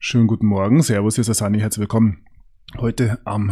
Schönen guten Morgen, Servus, hier ist der Sani, herzlich willkommen. Heute am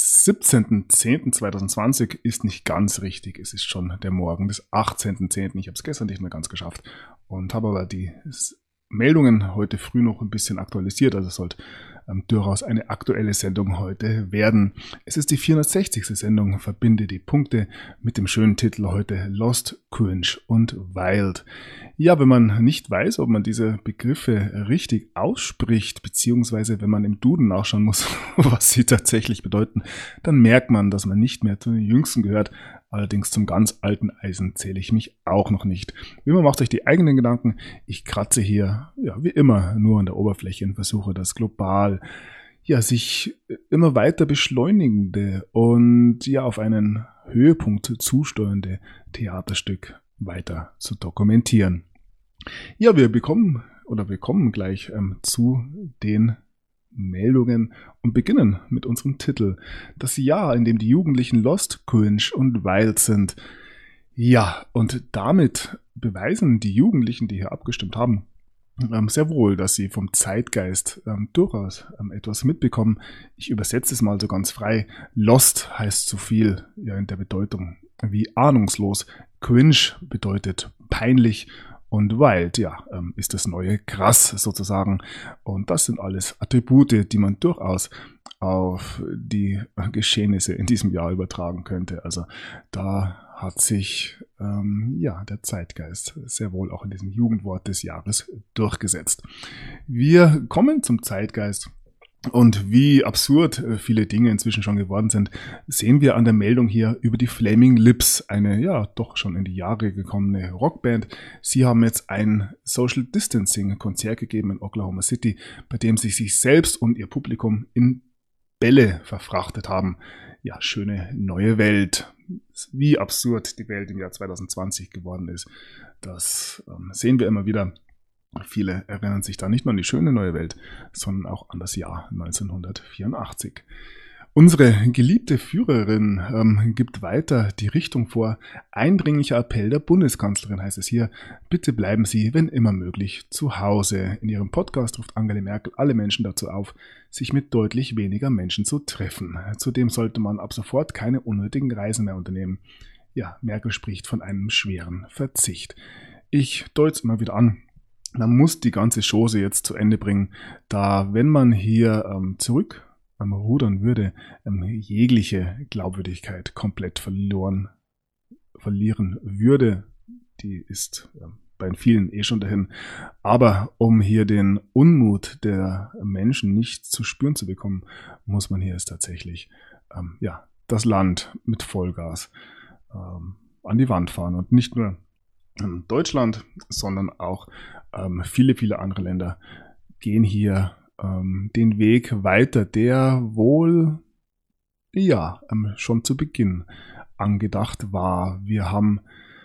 17.10.2020 ist nicht ganz richtig, es ist schon der Morgen des 18.10. Ich habe es gestern nicht mehr ganz geschafft und habe aber die Meldungen heute früh noch ein bisschen aktualisiert, also es sollte durchaus eine aktuelle Sendung heute werden. Es ist die 460. Sendung, verbinde die Punkte mit dem schönen Titel heute Lost, Cringe und Wild. Ja, wenn man nicht weiß, ob man diese Begriffe richtig ausspricht, beziehungsweise wenn man im Duden nachschauen muss, was sie tatsächlich bedeuten, dann merkt man, dass man nicht mehr zu den Jüngsten gehört. Allerdings zum ganz alten Eisen zähle ich mich auch noch nicht. Wie immer, macht euch die eigenen Gedanken. Ich kratze hier, ja, wie immer, nur an der Oberfläche und versuche das global, ja, sich immer weiter beschleunigende und ja, auf einen Höhepunkt zusteuernde Theaterstück weiter zu dokumentieren. Ja, wir kommen gleich zu den Meldungen und beginnen mit unserem Titel. Das Jahr, in dem die Jugendlichen lost, cringe und wild sind. Ja, und damit beweisen die Jugendlichen, die hier abgestimmt haben, sehr wohl, dass sie vom Zeitgeist durchaus etwas mitbekommen. Ich übersetze es mal so ganz frei. Lost heißt so viel ja, in der Bedeutung wie ahnungslos. Cringe bedeutet peinlich. Und wild, ja, ist das neue krass sozusagen. Und das sind alles Attribute, die man durchaus auf die Geschehnisse in diesem Jahr übertragen könnte. Also da hat sich der Zeitgeist sehr wohl auch in diesem Jugendwort des Jahres durchgesetzt. Wir kommen zum Zeitgeist. Und wie absurd viele Dinge inzwischen schon geworden sind, sehen wir an der Meldung hier über die Flaming Lips, eine ja doch schon in die Jahre gekommene Rockband. Sie haben jetzt ein Social Distancing Konzert gegeben in Oklahoma City, bei dem sie sich selbst und ihr Publikum in Bälle verfrachtet haben. Ja, schöne neue Welt. Wie absurd die Welt im Jahr 2020 geworden ist, das sehen wir immer wieder. Viele erinnern sich da nicht nur an die schöne neue Welt, sondern auch an das Jahr 1984. Unsere geliebte Führerin gibt weiter die Richtung vor. Eindringlicher Appell der Bundeskanzlerin heißt es hier. Bitte bleiben Sie, wenn immer möglich, zu Hause. In ihrem Podcast ruft Angela Merkel alle Menschen dazu auf, sich mit deutlich weniger Menschen zu treffen. Zudem sollte man ab sofort keine unnötigen Reisen mehr unternehmen. Ja, Merkel spricht von einem schweren Verzicht. Ich deute es immer wieder an. Man muss die ganze Chose jetzt zu Ende bringen, da wenn man hier zurück rudern würde, jegliche Glaubwürdigkeit komplett verlieren würde. Die ist bei vielen schon dahin. Aber um hier den Unmut der Menschen nicht zu spüren zu bekommen, muss man hier jetzt tatsächlich das Land mit Vollgas an die Wand fahren und nicht nur Deutschland, sondern auch viele, viele andere Länder gehen hier den Weg weiter, der wohl schon zu Beginn angedacht war. Wir haben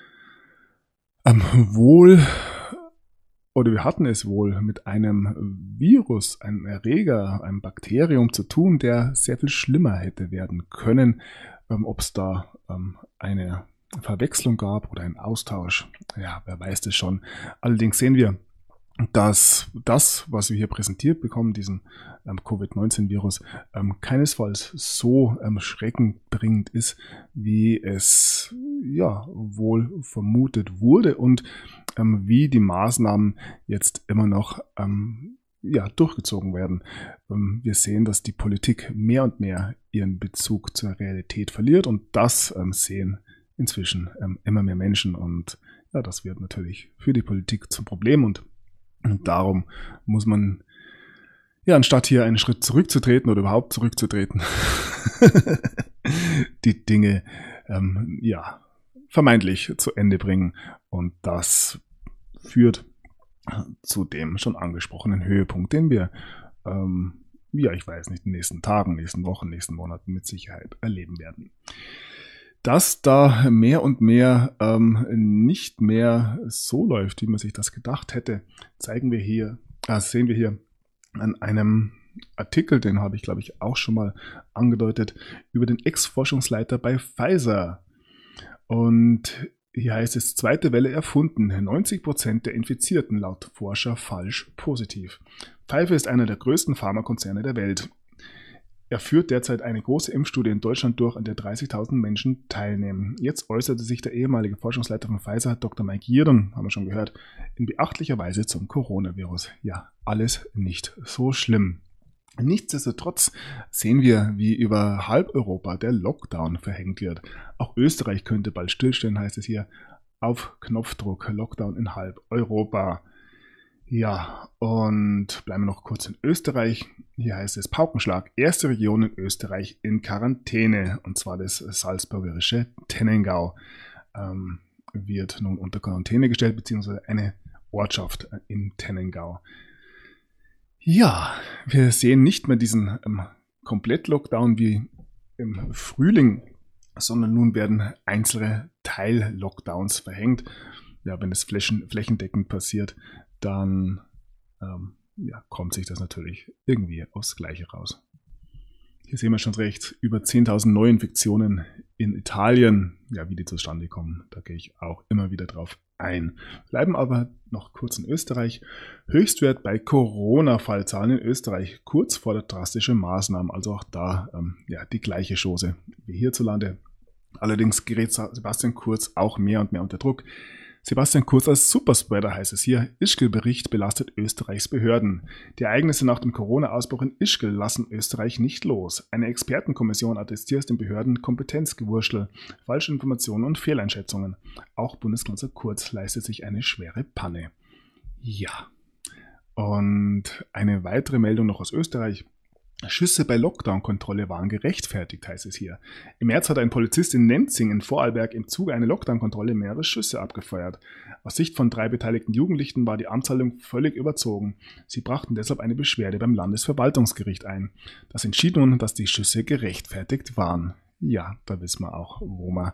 wir hatten es wohl mit einem Virus, einem Erreger, einem Bakterium zu tun, der sehr viel schlimmer hätte werden können. Ob es da eine Verwechslung gab oder ein Austausch, ja, wer weiß das schon. Allerdings sehen wir, dass das, was wir hier präsentiert bekommen, diesen Covid-19-Virus, keinesfalls so schreckenbringend ist, wie es ja wohl vermutet wurde und wie die Maßnahmen jetzt immer noch durchgezogen werden. Wir sehen, dass die Politik mehr und mehr ihren Bezug zur Realität verliert und das sehen inzwischen immer mehr Menschen und ja, das wird natürlich für die Politik zum Problem und darum muss man, ja, anstatt hier einen Schritt zurückzutreten oder überhaupt zurückzutreten, die Dinge vermeintlich zu Ende bringen und das führt zu dem schon angesprochenen Höhepunkt, den wir ich weiß nicht, in den nächsten Tagen, nächsten Wochen, nächsten Monaten mit Sicherheit erleben werden. Dass da mehr und mehr nicht mehr so läuft, wie man sich das gedacht hätte, sehen wir hier an einem Artikel, den habe ich, glaube ich, auch schon mal angedeutet, über den Ex-Forschungsleiter bei Pfizer. Und Hier heißt es, zweite Welle erfunden. 90% der Infizierten laut Forscher falsch positiv. Pfizer ist einer der größten Pharmakonzerne der Welt. Er führt derzeit eine große Impfstudie in Deutschland durch, an der 30.000 Menschen teilnehmen. Jetzt äußerte sich der ehemalige Forschungsleiter von Pfizer, Dr. Mike Yeadon, haben wir schon gehört, in beachtlicher Weise zum Coronavirus. Ja, alles nicht so schlimm. Nichtsdestotrotz sehen wir, wie über halb Europa der Lockdown verhängt wird. Auch Österreich könnte bald stillstehen, heißt es hier. Auf Knopfdruck, Lockdown in halb Europa. Ja, und bleiben wir noch kurz in Österreich. Hier heißt es Paukenschlag. Erste Region in Österreich in Quarantäne. Und zwar das salzburgerische Tennengau wird nun unter Quarantäne gestellt, beziehungsweise eine Ortschaft in Tennengau. Ja, wir sehen nicht mehr diesen Komplett-Lockdown wie im Frühling, sondern nun werden einzelne Teil-Lockdowns verhängt. Ja, wenn es flächendeckend passiert, dann kommt sich das natürlich irgendwie aufs Gleiche raus. Hier sehen wir schon rechts, über 10.000 Neuinfektionen in Italien. Ja, wie die zustande kommen, da gehe ich auch immer wieder drauf ein. Bleiben aber noch kurz in Österreich. Höchstwert bei Corona-Fallzahlen in Österreich, kurz vor der drastischen Maßnahmen. Also auch da die gleiche Chose wie hierzulande. Allerdings gerät Sebastian Kurz auch mehr und mehr unter Druck. Sebastian Kurz als Superspreader heißt es hier. Ischgl-Bericht belastet Österreichs Behörden. Die Ereignisse nach dem Corona-Ausbruch in Ischgl lassen Österreich nicht los. Eine Expertenkommission attestiert den Behörden Kompetenzgewurschtel, falsche Informationen und Fehleinschätzungen. Auch Bundeskanzler Kurz leistet sich eine schwere Panne. Ja. Und eine weitere Meldung noch aus Österreich. Schüsse bei Lockdown-Kontrolle waren gerechtfertigt, heißt es hier. Im März hat ein Polizist in Nenzing in Vorarlberg im Zuge einer Lockdown-Kontrolle mehrere Schüsse abgefeuert. Aus Sicht von 3 beteiligten Jugendlichen war die Amtshandlung völlig überzogen. Sie brachten deshalb eine Beschwerde beim Landesverwaltungsgericht ein. Das entschied nun, dass die Schüsse gerechtfertigt waren. Ja, da wissen wir auch, wo wir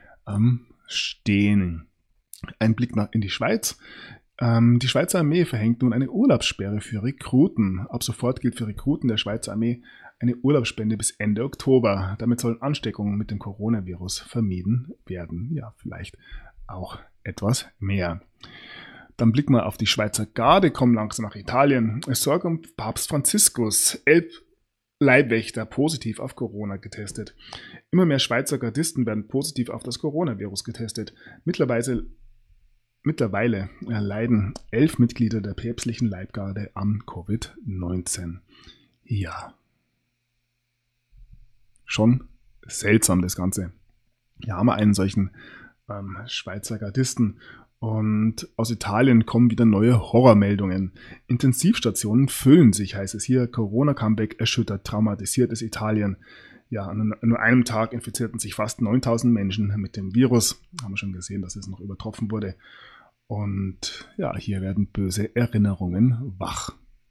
stehen. Ein Blick in die Schweiz. Die Schweizer Armee verhängt nun eine Urlaubssperre für Rekruten. Ab sofort gilt für Rekruten der Schweizer Armee eine Urlaubsspende bis Ende Oktober. Damit sollen Ansteckungen mit dem Coronavirus vermieden werden. Ja, vielleicht auch etwas mehr. Dann blicken wir auf die Schweizer Garde, kommen langsam nach Italien. Es sorgt um Papst Franziskus. 11 Leibwächter positiv auf Corona getestet. Immer mehr Schweizer Gardisten werden positiv auf das Coronavirus getestet. Mittlerweile leiden 11 Mitglieder der päpstlichen Leibgarde am Covid-19. Ja, schon seltsam das Ganze. Hier haben wir einen solchen Schweizer Gardisten. Und aus Italien kommen wieder neue Horrormeldungen. Intensivstationen füllen sich, heißt es hier. Corona-Comeback erschüttert traumatisiertes Italien. Ja, an nur einem Tag infizierten sich fast 9.000 Menschen mit dem Virus. Haben wir schon gesehen, dass es noch übertroffen wurde. Und ja, hier werden böse Erinnerungen wach.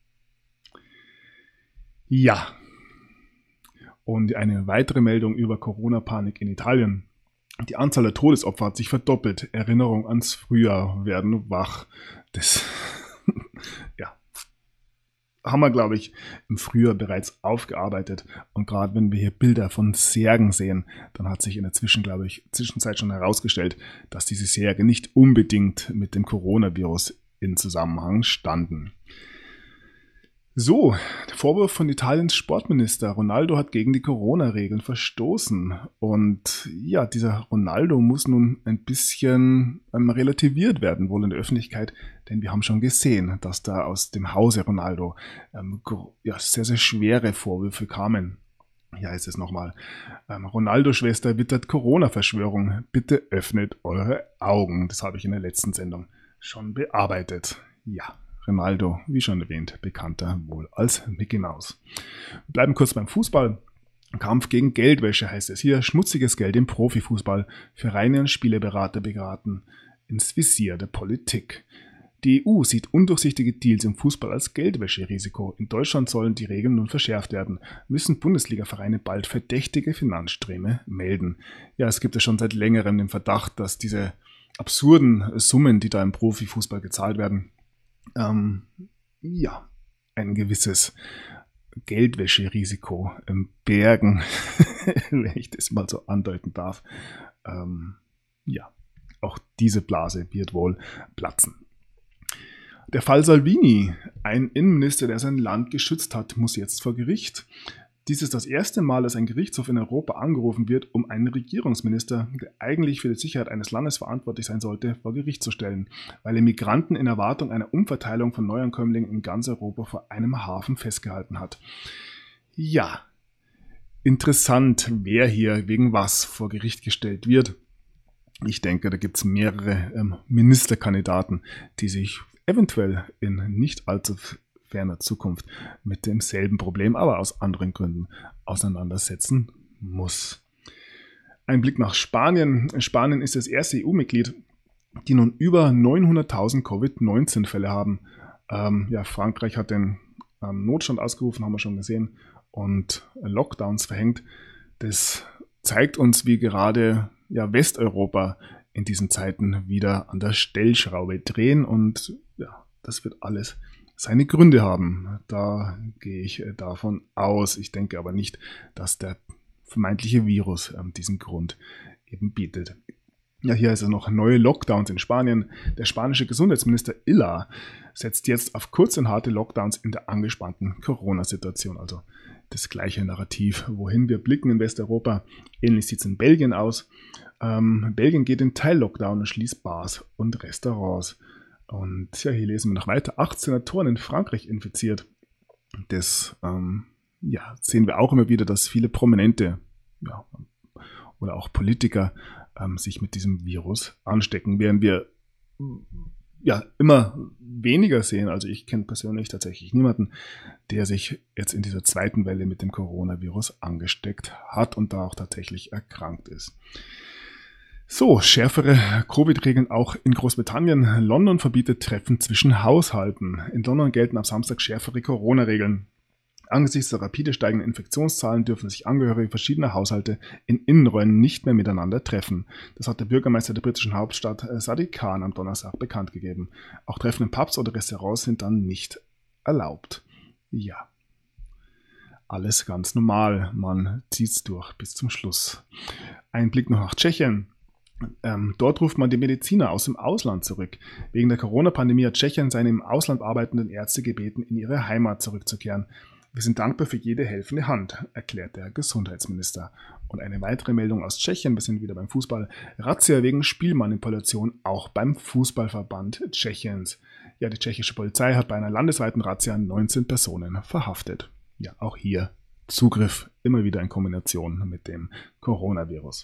Ja. Und eine weitere Meldung über Corona-Panik in Italien. Die Anzahl der Todesopfer hat sich verdoppelt. Erinnerungen ans Frühjahr werden wach. Das ja, haben wir, glaube ich, im Frühjahr bereits aufgearbeitet. Und gerade wenn wir hier Bilder von Särgen sehen, dann hat sich in der Zwischenzeit schon herausgestellt, dass diese Särge nicht unbedingt mit dem Coronavirus in Zusammenhang standen. So, der Vorwurf von Italiens Sportminister. Ronaldo hat gegen die Corona-Regeln verstoßen. Und ja, dieser Ronaldo muss nun ein bisschen relativiert werden, wohl in der Öffentlichkeit. Denn wir haben schon gesehen, dass da aus dem Hause Ronaldo sehr, sehr schwere Vorwürfe kamen. Hier heißt es nochmal, Ronaldo-Schwester wittert Corona-Verschwörung. Bitte öffnet eure Augen. Das habe ich in der letzten Sendung schon bearbeitet. Ja. Ronaldo, wie schon erwähnt, bekannter wohl als Mickey Mouse. Wir bleiben kurz beim Fußball. Kampf gegen Geldwäsche heißt es hier. Schmutziges Geld im Profifußball. Vereine und Spieleberater beraten ins Visier der Politik. Die EU sieht undurchsichtige Deals im Fußball als Geldwäscherisiko. In Deutschland sollen die Regeln nun verschärft werden. Müssen Bundesliga-Vereine bald verdächtige Finanzströme melden. Ja, es gibt ja schon seit längerem den Verdacht, dass diese absurden Summen, die da im Profifußball gezahlt werden, ein gewisses Geldwäscherisiko bergen, wenn ich das mal so andeuten darf. auch diese Blase wird wohl platzen. Der Fall Salvini, ein Innenminister, der sein Land geschützt hat, muss jetzt vor Gericht. Dies ist das erste Mal, dass ein Gerichtshof in Europa angerufen wird, um einen Regierungsminister, der eigentlich für die Sicherheit eines Landes verantwortlich sein sollte, vor Gericht zu stellen, weil er Migranten in Erwartung einer Umverteilung von Neuankömmlingen in ganz Europa vor einem Hafen festgehalten hat. Ja, interessant, wer hier wegen was vor Gericht gestellt wird. Ich denke, da gibt es mehrere Ministerkandidaten, die sich eventuell in nicht allzu ferner Zukunft mit demselben Problem, aber aus anderen Gründen auseinandersetzen muss. Ein Blick nach Spanien. Spanien ist das erste EU-Mitglied, die nun über 900.000 Covid-19-Fälle haben. Frankreich hat den Notstand ausgerufen, haben wir schon gesehen, und Lockdowns verhängt. Das zeigt uns, wie gerade Westeuropa in diesen Zeiten wieder an der Stellschraube drehen, und das wird alles seine Gründe haben. Da gehe ich davon aus. Ich denke aber nicht, dass der vermeintliche Virus diesen Grund eben bietet. Ja, hier ist es noch neue Lockdowns in Spanien. Der spanische Gesundheitsminister Illa setzt jetzt auf kurze und harte Lockdowns in der angespannten Corona-Situation. Also das gleiche Narrativ, wohin wir blicken in Westeuropa. Ähnlich sieht es in Belgien aus. Belgien geht in Teil-Lockdown und schließt Bars und Restaurants. Und hier lesen wir noch weiter. 8 Senatoren in Frankreich infiziert. Das sehen wir auch immer wieder, dass viele Prominente oder auch Politiker sich mit diesem Virus anstecken, während wir immer weniger sehen. Also ich kenne persönlich tatsächlich niemanden, der sich jetzt in dieser zweiten Welle mit dem Coronavirus angesteckt hat und da auch tatsächlich erkrankt ist. So, schärfere Covid-Regeln auch in Großbritannien. London verbietet Treffen zwischen Haushalten. In London gelten ab Samstag schärfere Corona-Regeln. Angesichts der rapide steigenden Infektionszahlen dürfen sich Angehörige verschiedener Haushalte in Innenräumen nicht mehr miteinander treffen. Das hat der Bürgermeister der britischen Hauptstadt Sadiq Khan am Donnerstag bekannt gegeben. Auch Treffen in Pubs oder Restaurants sind dann nicht erlaubt. Ja, alles ganz normal. Man zieht's durch bis zum Schluss. Ein Blick noch nach Tschechien. Dort ruft man die Mediziner aus dem Ausland zurück. Wegen der Corona-Pandemie hat Tschechien seine im Ausland arbeitenden Ärzte gebeten, in ihre Heimat zurückzukehren. Wir sind dankbar für jede helfende Hand, erklärt der Gesundheitsminister. Und eine weitere Meldung aus Tschechien, wir sind wieder beim Fußball. Razzia wegen Spielmanipulation auch beim Fußballverband Tschechiens. Ja, die tschechische Polizei hat bei einer landesweiten Razzia 19 Personen verhaftet. Ja, auch hier Zugriff immer wieder in Kombination mit dem Coronavirus.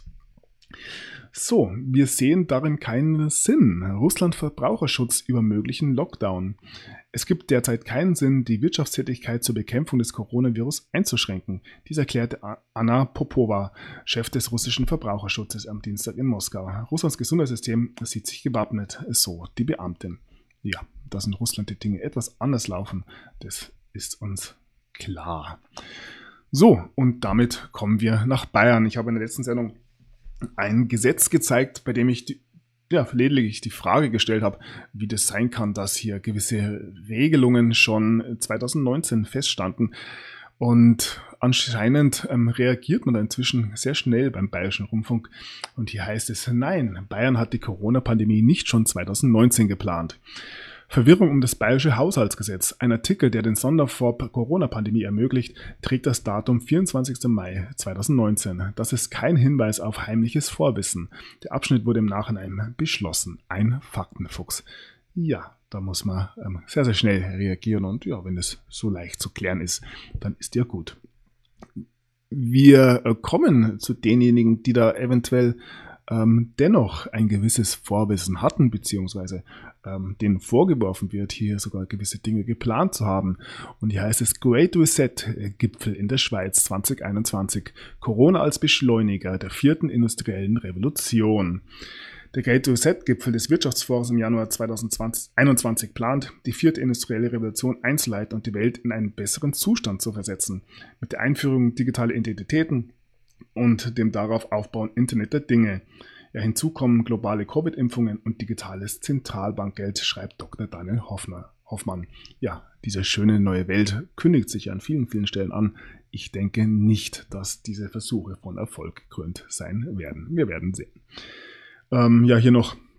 So, wir sehen darin keinen Sinn. Russland Verbraucherschutz über möglichen Lockdown. Es gibt derzeit keinen Sinn, die Wirtschaftstätigkeit zur Bekämpfung des Coronavirus einzuschränken. Dies erklärte Anna Popova, Chef des russischen Verbraucherschutzes, am Dienstag in Moskau. Russlands Gesundheitssystem sieht sich gewappnet, so die Beamtin. Ja, dass in Russland die Dinge etwas anders laufen, das ist uns klar. So, und damit kommen wir nach Bayern. Ich habe in der letzten Sendung ein Gesetz gezeigt, bei dem ich lediglich die Frage gestellt habe, wie das sein kann, dass hier gewisse Regelungen schon 2019 feststanden. Und anscheinend reagiert man da inzwischen sehr schnell beim Bayerischen Rundfunk. Und hier heißt es, nein, Bayern hat die Corona-Pandemie nicht schon 2019 geplant. Verwirrung um das Bayerische Haushaltsgesetz. Ein Artikel, der den Sonderfonds Corona-Pandemie ermöglicht, trägt das Datum 24. Mai 2019. Das ist kein Hinweis auf heimliches Vorwissen. Der Abschnitt wurde im Nachhinein beschlossen. Ein Faktenfuchs. Ja, da muss man sehr, sehr schnell reagieren und ja, wenn es so leicht zu klären ist, dann ist ja gut. Wir kommen zu denjenigen, die da eventuell dennoch ein gewisses Vorwissen hatten, beziehungsweise denen vorgeworfen wird, hier sogar gewisse Dinge geplant zu haben. Und hier heißt es Great Reset-Gipfel in der Schweiz 2021. Corona als Beschleuniger der 4. industriellen Revolution. Der Great Reset-Gipfel des Wirtschaftsforums im Januar 2021 plant, die 4. industrielle Revolution einzuleiten und die Welt in einen besseren Zustand zu versetzen. Mit der Einführung digitaler Identitäten und dem darauf aufbauenden Internet der Dinge. Ja, hinzu kommen globale Covid-Impfungen und digitales Zentralbankgeld, schreibt Dr. Daniel Hoffmann. Ja, diese schöne neue Welt kündigt sich an vielen, vielen Stellen an. Ich denke nicht, dass diese Versuche von Erfolg gekrönt sein werden. Wir werden sehen. Hier noch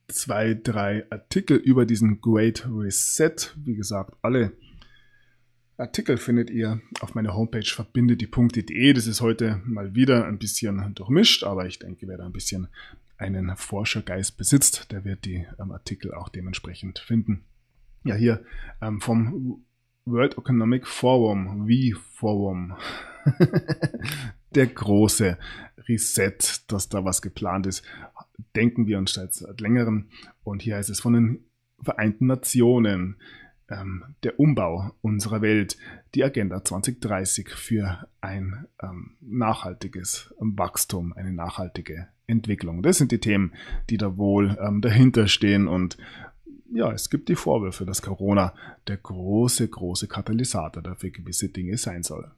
2, 3 Artikel über diesen Great Reset. Wie gesagt, alle Artikel findet ihr auf meiner Homepage verbindetdie.de. Das ist heute mal wieder ein bisschen durchmischt, aber ich denke, wer da ein bisschen einen Forschergeist besitzt, der wird die Artikel auch dementsprechend finden. Ja, hier vom World Economic Forum, Forum, der große Reset, dass da was geplant ist, denken wir uns seit längerem. Und hier heißt es von den Vereinten Nationen, der Umbau unserer Welt, die Agenda 2030 für ein nachhaltiges Wachstum, eine nachhaltige Entwicklung. Das sind die Themen, die da wohl dahinter stehen. Und ja, es gibt die Vorwürfe, dass Corona der große Katalysator dafür gewisse Dinge sein soll.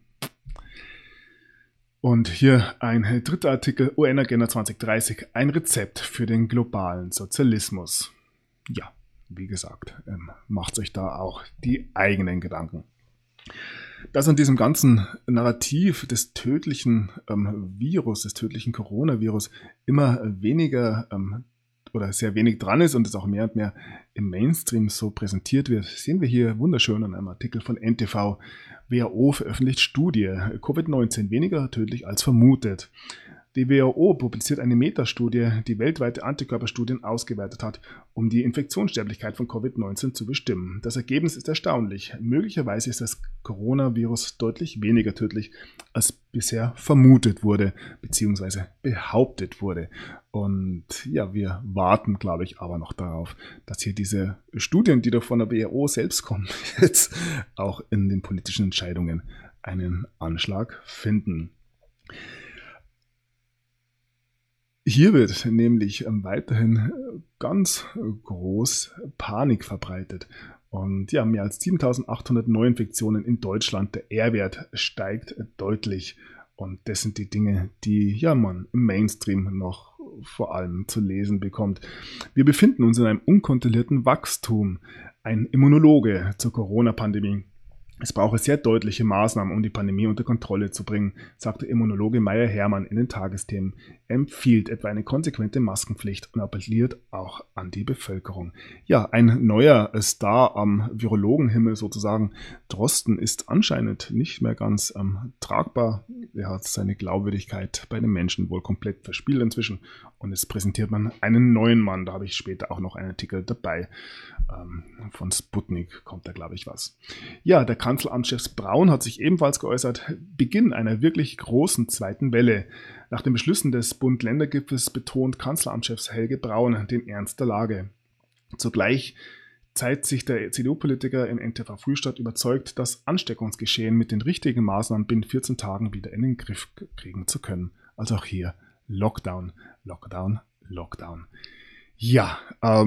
Und hier ein dritter Artikel, UN-Agenda 2030, ein Rezept für den globalen Sozialismus. Ja, wie gesagt, macht euch da auch die eigenen Gedanken. Dass an diesem ganzen Narrativ des tödlichen Virus, des tödlichen Coronavirus immer weniger oder sehr wenig dran ist und es auch mehr und mehr im Mainstream so präsentiert wird, sehen wir hier wunderschön an einem Artikel von NTV. WHO veröffentlicht Studie, Covid-19 weniger tödlich als vermutet. Die WHO publiziert eine Metastudie, die weltweite Antikörperstudien ausgewertet hat, um die Infektionssterblichkeit von Covid-19 zu bestimmen. Das Ergebnis ist erstaunlich. Möglicherweise ist das Coronavirus deutlich weniger tödlich, als bisher vermutet wurde, beziehungsweise behauptet wurde. Und ja, wir warten, glaube ich, aber noch darauf, dass hier diese Studien, die da von der WHO selbst kommen, jetzt auch in den politischen Entscheidungen einen Anschlag finden. Hier wird nämlich weiterhin ganz groß Panik verbreitet. Und ja, mehr als 7.800 Neuinfektionen in Deutschland. Der R-Wert steigt deutlich. Und das sind die Dinge, die ja man im Mainstream noch vor allem zu lesen bekommt. Wir befinden uns in einem unkontrollierten Wachstum. Ein Immunologe zur Corona-Pandemie. Es brauche sehr deutliche Maßnahmen, um die Pandemie unter Kontrolle zu bringen, sagte Immunologe Meyer-Hermann in den Tagesthemen. Er empfiehlt etwa eine konsequente Maskenpflicht und appelliert auch an die Bevölkerung. Ja, ein neuer Star am Virologenhimmel sozusagen. Drosten ist anscheinend nicht mehr ganz tragbar. Er hat seine Glaubwürdigkeit bei den Menschen wohl komplett verspielt inzwischen. Und jetzt präsentiert man einen neuen Mann. Da habe ich später auch noch einen Artikel dabei. Von Sputnik kommt da, glaube ich, was. Ja, der Kanzleramtschef Braun hat sich ebenfalls geäußert, Beginn einer wirklich großen zweiten Welle. Nach den Beschlüssen des Bund-Länder-Gipfels betont Kanzleramtschef Helge Braun den Ernst der Lage. Zugleich zeigt sich der CDU-Politiker im NTV Frühstadt überzeugt, das Ansteckungsgeschehen mit den richtigen Maßnahmen binnen 14 Tagen wieder in den Griff kriegen zu können. Also auch hier Lockdown, Lockdown, Lockdown. Ja,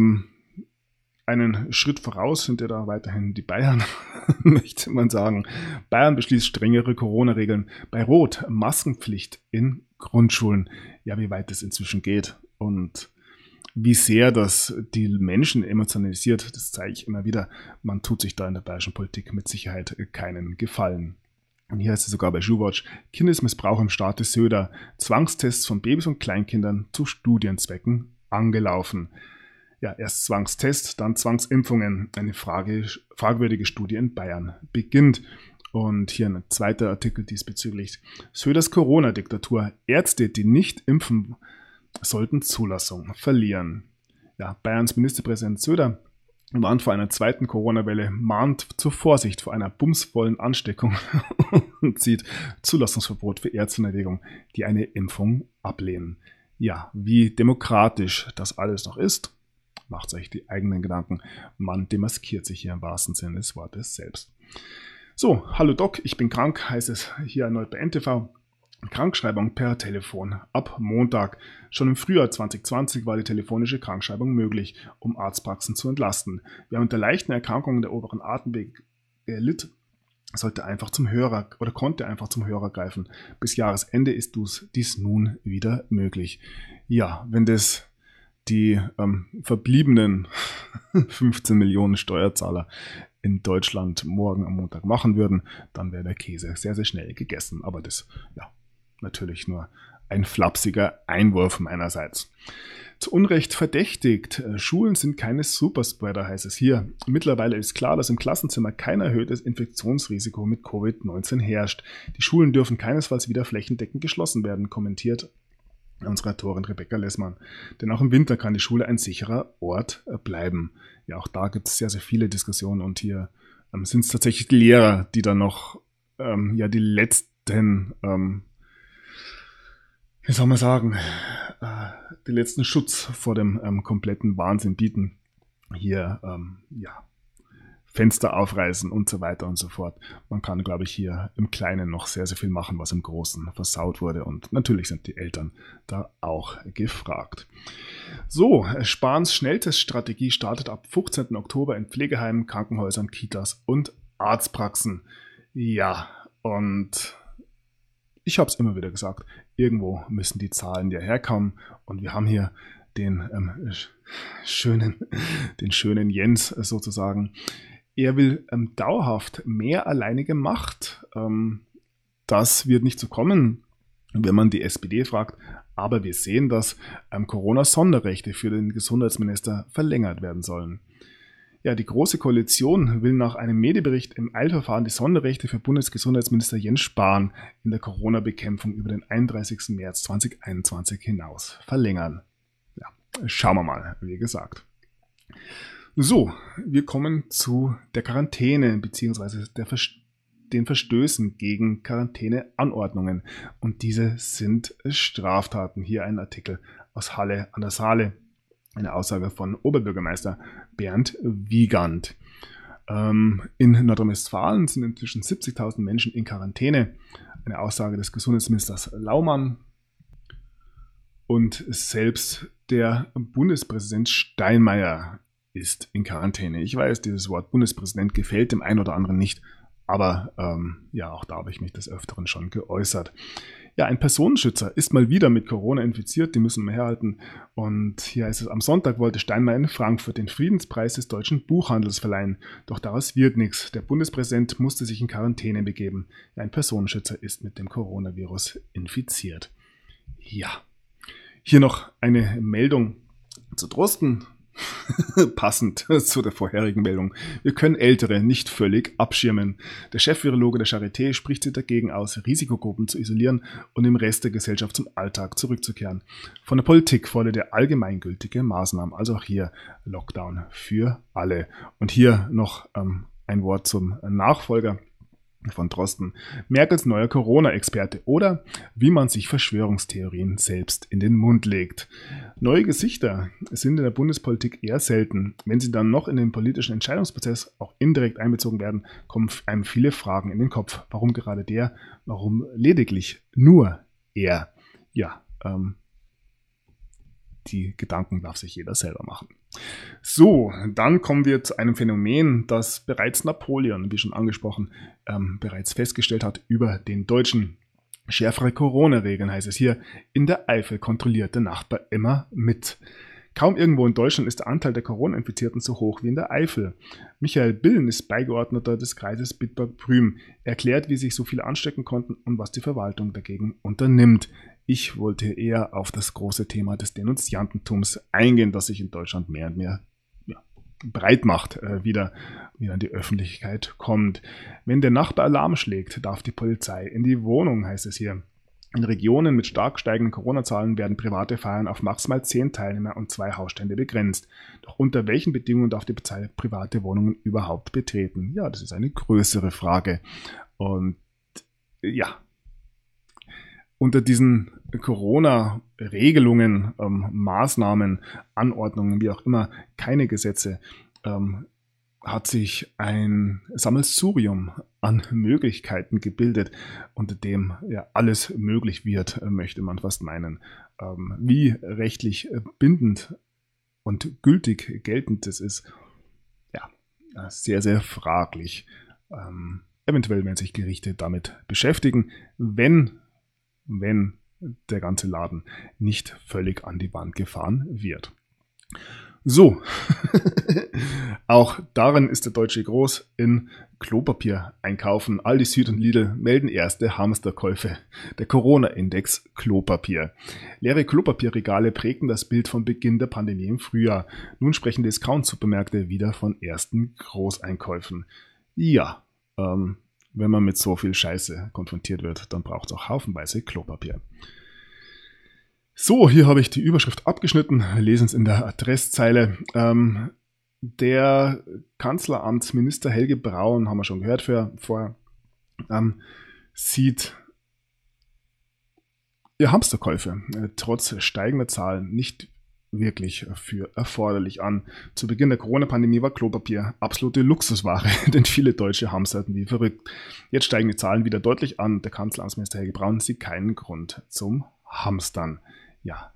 einen Schritt voraus sind ja da weiterhin die Bayern, möchte man sagen. Bayern beschließt strengere Corona-Regeln. Bei Rot Maskenpflicht in Grundschulen. Ja, wie weit das inzwischen geht und wie sehr das die Menschen emotionalisiert, das zeige ich immer wieder. Man tut sich da in der bayerischen Politik mit Sicherheit keinen Gefallen. Und hier heißt es sogar bei Schuhwatch, Kindesmissbrauch im Staate Söder, Zwangstests von Babys und Kleinkindern zu Studienzwecken angelaufen. Ja, erst Zwangstest, dann Zwangsimpfungen. Eine fragwürdige Studie in Bayern beginnt. Und hier ein zweiter Artikel diesbezüglich. Söders Corona-Diktatur. Ärzte, die nicht impfen, sollten Zulassung verlieren. Ja, Bayerns Ministerpräsident Söder warnt vor einer zweiten Corona-Welle, mahnt zur Vorsicht vor einer bumsvollen Ansteckung und zieht Zulassungsverbot für Ärzte in Erwägung, die eine Impfung ablehnen. Ja, wie demokratisch das alles noch ist, macht euch die eigenen Gedanken. Man demaskiert sich hier im wahrsten Sinne des Wortes selbst. So, hallo Doc, ich bin krank, heißt es hier erneut bei NTV. Krankschreibung per Telefon ab Montag. Schon im Frühjahr 2020 war die telefonische Krankschreibung möglich, um Arztpraxen zu entlasten. Wer unter leichten Erkrankungen der oberen Atemwege litt, konnte einfach zum Hörer greifen. Bis Jahresende ist dies nun wieder möglich. Ja, wenn das die verbliebenen 15 Millionen Steuerzahler in Deutschland morgen am Montag machen würden, dann wäre der Käse sehr, sehr schnell gegessen. Aber das, ja, natürlich nur ein flapsiger Einwurf meinerseits. Zu Unrecht verdächtigt. Schulen sind keine Superspreader, heißt es hier. Mittlerweile ist klar, dass im Klassenzimmer kein erhöhtes Infektionsrisiko mit Covid-19 herrscht. Die Schulen dürfen keinesfalls wieder flächendeckend geschlossen werden, kommentiert unsere Autorin Rebecca Lessmann. Denn auch im Winter kann die Schule ein sicherer Ort bleiben. Ja, auch da gibt es sehr, sehr viele Diskussionen und hier sind es tatsächlich die Lehrer, die dann noch die letzten wie soll man sagen, den letzten Schutz vor dem kompletten Wahnsinn bieten. Hier, Fenster aufreißen und so weiter und so fort. Man kann, glaube ich, hier im Kleinen noch sehr, sehr viel machen, was im Großen versaut wurde. Und natürlich sind die Eltern da auch gefragt. So, Spahns Schnellteststrategie startet ab 15. Oktober in Pflegeheimen, Krankenhäusern, Kitas und Arztpraxen. Ja, und ich habe es immer wieder gesagt, irgendwo müssen die Zahlen ja herkommen und wir haben hier den schönen Jens sozusagen. Er will dauerhaft mehr alleinige Macht. Das wird nicht so kommen, wenn man die SPD fragt, aber wir sehen, dass Corona-Sonderrechte für den Gesundheitsminister verlängert werden sollen. Ja, die Große Koalition will nach einem Medienbericht im Eilverfahren die Sonderrechte für Bundesgesundheitsminister Jens Spahn in der Corona-Bekämpfung über den 31. März 2021 hinaus verlängern. Ja, schauen wir mal, wie gesagt. So, wir kommen zu der Quarantäne bzw. den Verstößen gegen Quarantäneanordnungen. Und diese sind Straftaten. Hier ein Artikel aus Halle an der Saale. Eine Aussage von Oberbürgermeister Bernd Wiegand. In Nordrhein-Westfalen sind inzwischen 70.000 Menschen in Quarantäne. Eine Aussage des Gesundheitsministers Laumann. Und selbst der Bundespräsident Steinmeier ist in Quarantäne. Ich weiß, dieses Wort Bundespräsident gefällt dem einen oder anderen nicht, aber auch da habe ich mich des Öfteren schon geäußert. Ja, ein Personenschützer ist mal wieder mit Corona infiziert, die müssen wir herhalten. Und hier heißt es, am Sonntag wollte Steinmeier in Frankfurt den Friedenspreis des deutschen Buchhandels verleihen. Doch daraus wird nichts. Der Bundespräsident musste sich in Quarantäne begeben. Ja, ein Personenschützer ist mit dem Coronavirus infiziert. Ja, hier noch eine Meldung zu Drosten. Passend zu der vorherigen Meldung. Wir können Ältere nicht völlig abschirmen. Der Chefvirologe der Charité spricht sich dagegen aus, Risikogruppen zu isolieren und im Rest der Gesellschaft zum Alltag zurückzukehren. Von der Politik fordert er allgemeingültige Maßnahmen, also auch hier Lockdown für alle. Und hier noch ein Wort zum Nachfolger von Drosten. Merkels neuer Corona-Experte oder wie man sich Verschwörungstheorien selbst in den Mund legt. Neue Gesichter sind in der Bundespolitik eher selten. Wenn sie dann noch in den politischen Entscheidungsprozess auch indirekt einbezogen werden, kommen einem viele Fragen in den Kopf. Warum gerade der? Warum lediglich nur er? Ja, die Gedanken darf sich jeder selber machen. So, dann kommen wir zu einem Phänomen, das bereits Napoleon, wie schon angesprochen, bereits festgestellt hat über den Deutschen. Schärfere Corona-Regeln heißt es hier. In der Eifel kontrolliert der Nachbar immer mit. Kaum irgendwo in Deutschland ist der Anteil der Corona-Infizierten so hoch wie in der Eifel. Michael Billen ist Beigeordneter des Kreises Bitburg-Prüm. Er erklärt, wie sich so viele anstecken konnten und was die Verwaltung dagegen unternimmt. Ich wollte eher auf das große Thema des Denunziantentums eingehen, das sich in Deutschland mehr und mehr breit macht, wieder an die Öffentlichkeit kommt. Wenn der Nachbar Alarm schlägt, darf die Polizei in die Wohnung, heißt es hier. In Regionen mit stark steigenden Corona-Zahlen werden private Feiern auf maximal 10 Teilnehmer und 2 Hausstände begrenzt. Doch unter welchen Bedingungen darf die Polizei private Wohnungen überhaupt betreten? Ja, das ist eine größere Frage. Und ja, unter diesen Corona-Regelungen, Maßnahmen, Anordnungen, wie auch immer, keine Gesetze, hat sich ein Sammelsurium an Möglichkeiten gebildet, unter dem ja alles möglich wird, möchte man fast meinen. Wie rechtlich bindend und gültig geltend das ist, ja, sehr, sehr fraglich. Eventuell werden sich Gerichte damit beschäftigen, wenn der ganze Laden nicht völlig an die Wand gefahren wird. So, auch darin ist der Deutsche groß in Klopapier einkaufen. Aldi Süd und Lidl melden erste Hamsterkäufe. Der Corona-Index Klopapier. Leere Klopapierregale prägten das Bild von Beginn der Pandemie im Frühjahr. Nun sprechen Discount-Supermärkte wieder von ersten Großeinkäufen. Ja, wenn man mit so viel Scheiße konfrontiert wird, dann braucht es auch haufenweise Klopapier. So, hier habe ich die Überschrift abgeschnitten. Wir lesen es in der Adresszeile. Der Kanzleramtsminister Helge Braun, haben wir schon gehört vorher, sieht Hamsterkäufe trotz steigender Zahlen nicht wirklich für erforderlich an. Zu Beginn der Corona-Pandemie war Klopapier absolute Luxusware, denn viele Deutsche hamsterten wie verrückt. Jetzt steigen die Zahlen wieder deutlich an. Der Kanzleramtsminister Helge Braun sieht keinen Grund zum Hamstern. Ja,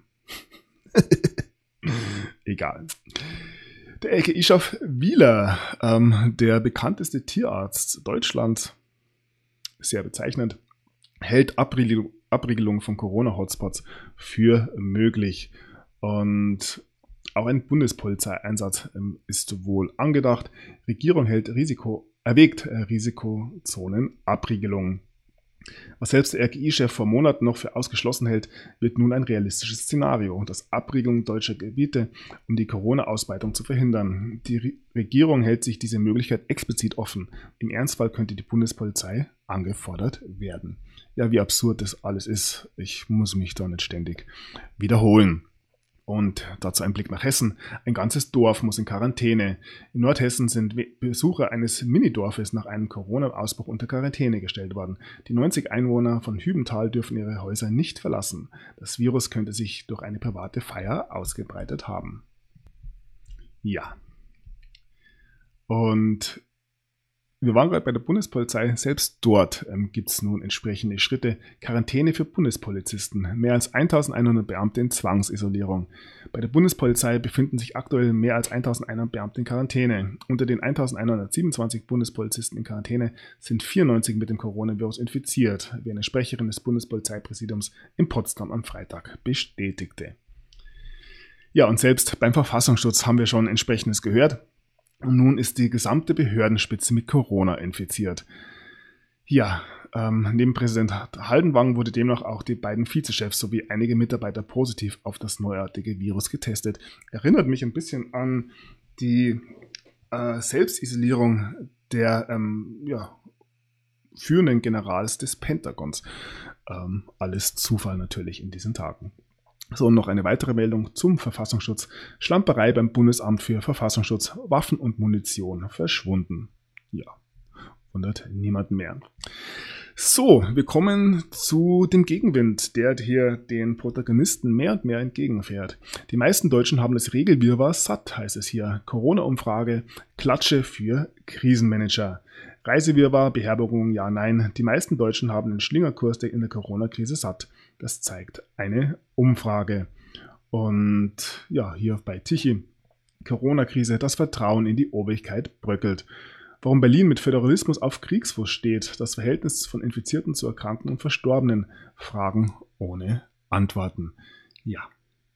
egal. Der Elke Ischoff Wieler, der bekannteste Tierarzt Deutschlands, sehr bezeichnend, hält Abriegelung von Corona-Hotspots für möglich. Und auch ein Bundespolizeieinsatz ist wohl angedacht. Regierung erwägt Risikozonenabriegelung. Was selbst der RKI-Chef vor Monaten noch für ausgeschlossen hält, wird nun ein realistisches Szenario, das Abriegelung deutscher Gebiete, um die Corona-Ausbreitung zu verhindern. Die Regierung hält sich diese Möglichkeit explizit offen. Im Ernstfall könnte die Bundespolizei angefordert werden. Ja, wie absurd das alles ist, ich muss mich da nicht ständig wiederholen. Und dazu ein Blick nach Hessen. Ein ganzes Dorf muss in Quarantäne. In Nordhessen sind Besucher eines Minidorfes nach einem Corona-Ausbruch unter Quarantäne gestellt worden. Die 90 Einwohner von Hübenthal dürfen ihre Häuser nicht verlassen. Das Virus könnte sich durch eine private Feier ausgebreitet haben. Ja. Und wir waren gerade bei der Bundespolizei. Selbst dort gibt es nun entsprechende Schritte. Quarantäne für Bundespolizisten. Mehr als 1100 Beamte in Zwangsisolierung. Bei der Bundespolizei befinden sich aktuell mehr als 1100 Beamte in Quarantäne. Unter den 1127 Bundespolizisten in Quarantäne sind 94 mit dem Coronavirus infiziert, wie eine Sprecherin des Bundespolizeipräsidiums in Potsdam am Freitag bestätigte. Ja, und selbst beim Verfassungsschutz haben wir schon Entsprechendes gehört. Und nun ist die gesamte Behördenspitze mit Corona infiziert. Ja, neben Präsident Haldenwang wurde demnach auch die beiden Vizechefs sowie einige Mitarbeiter positiv auf das neuartige Virus getestet. Erinnert mich ein bisschen an die Selbstisolierung der führenden Generals des Pentagons. Alles Zufall natürlich in diesen Tagen. So, und noch eine weitere Meldung zum Verfassungsschutz. Schlamperei beim Bundesamt für Verfassungsschutz. Waffen und Munition verschwunden. Ja, wundert niemanden mehr. So, wir kommen zu dem Gegenwind, der hier den Protagonisten mehr und mehr entgegenfährt. Die meisten Deutschen haben das Regelwirrwarr satt, heißt es hier. Corona-Umfrage, Klatsche für Krisenmanager. Reisewirrwarr, Beherbergung, ja, nein. Die meisten Deutschen haben den Schlingerkurs in der Corona-Krise satt. Das zeigt eine Umfrage. Und ja, hier bei Tichy. Corona-Krise, das Vertrauen in die Obrigkeit bröckelt. Warum Berlin mit Föderalismus auf Kriegsfuß steht, das Verhältnis von Infizierten zu Erkrankten und Verstorbenen. Fragen ohne Antworten. Ja.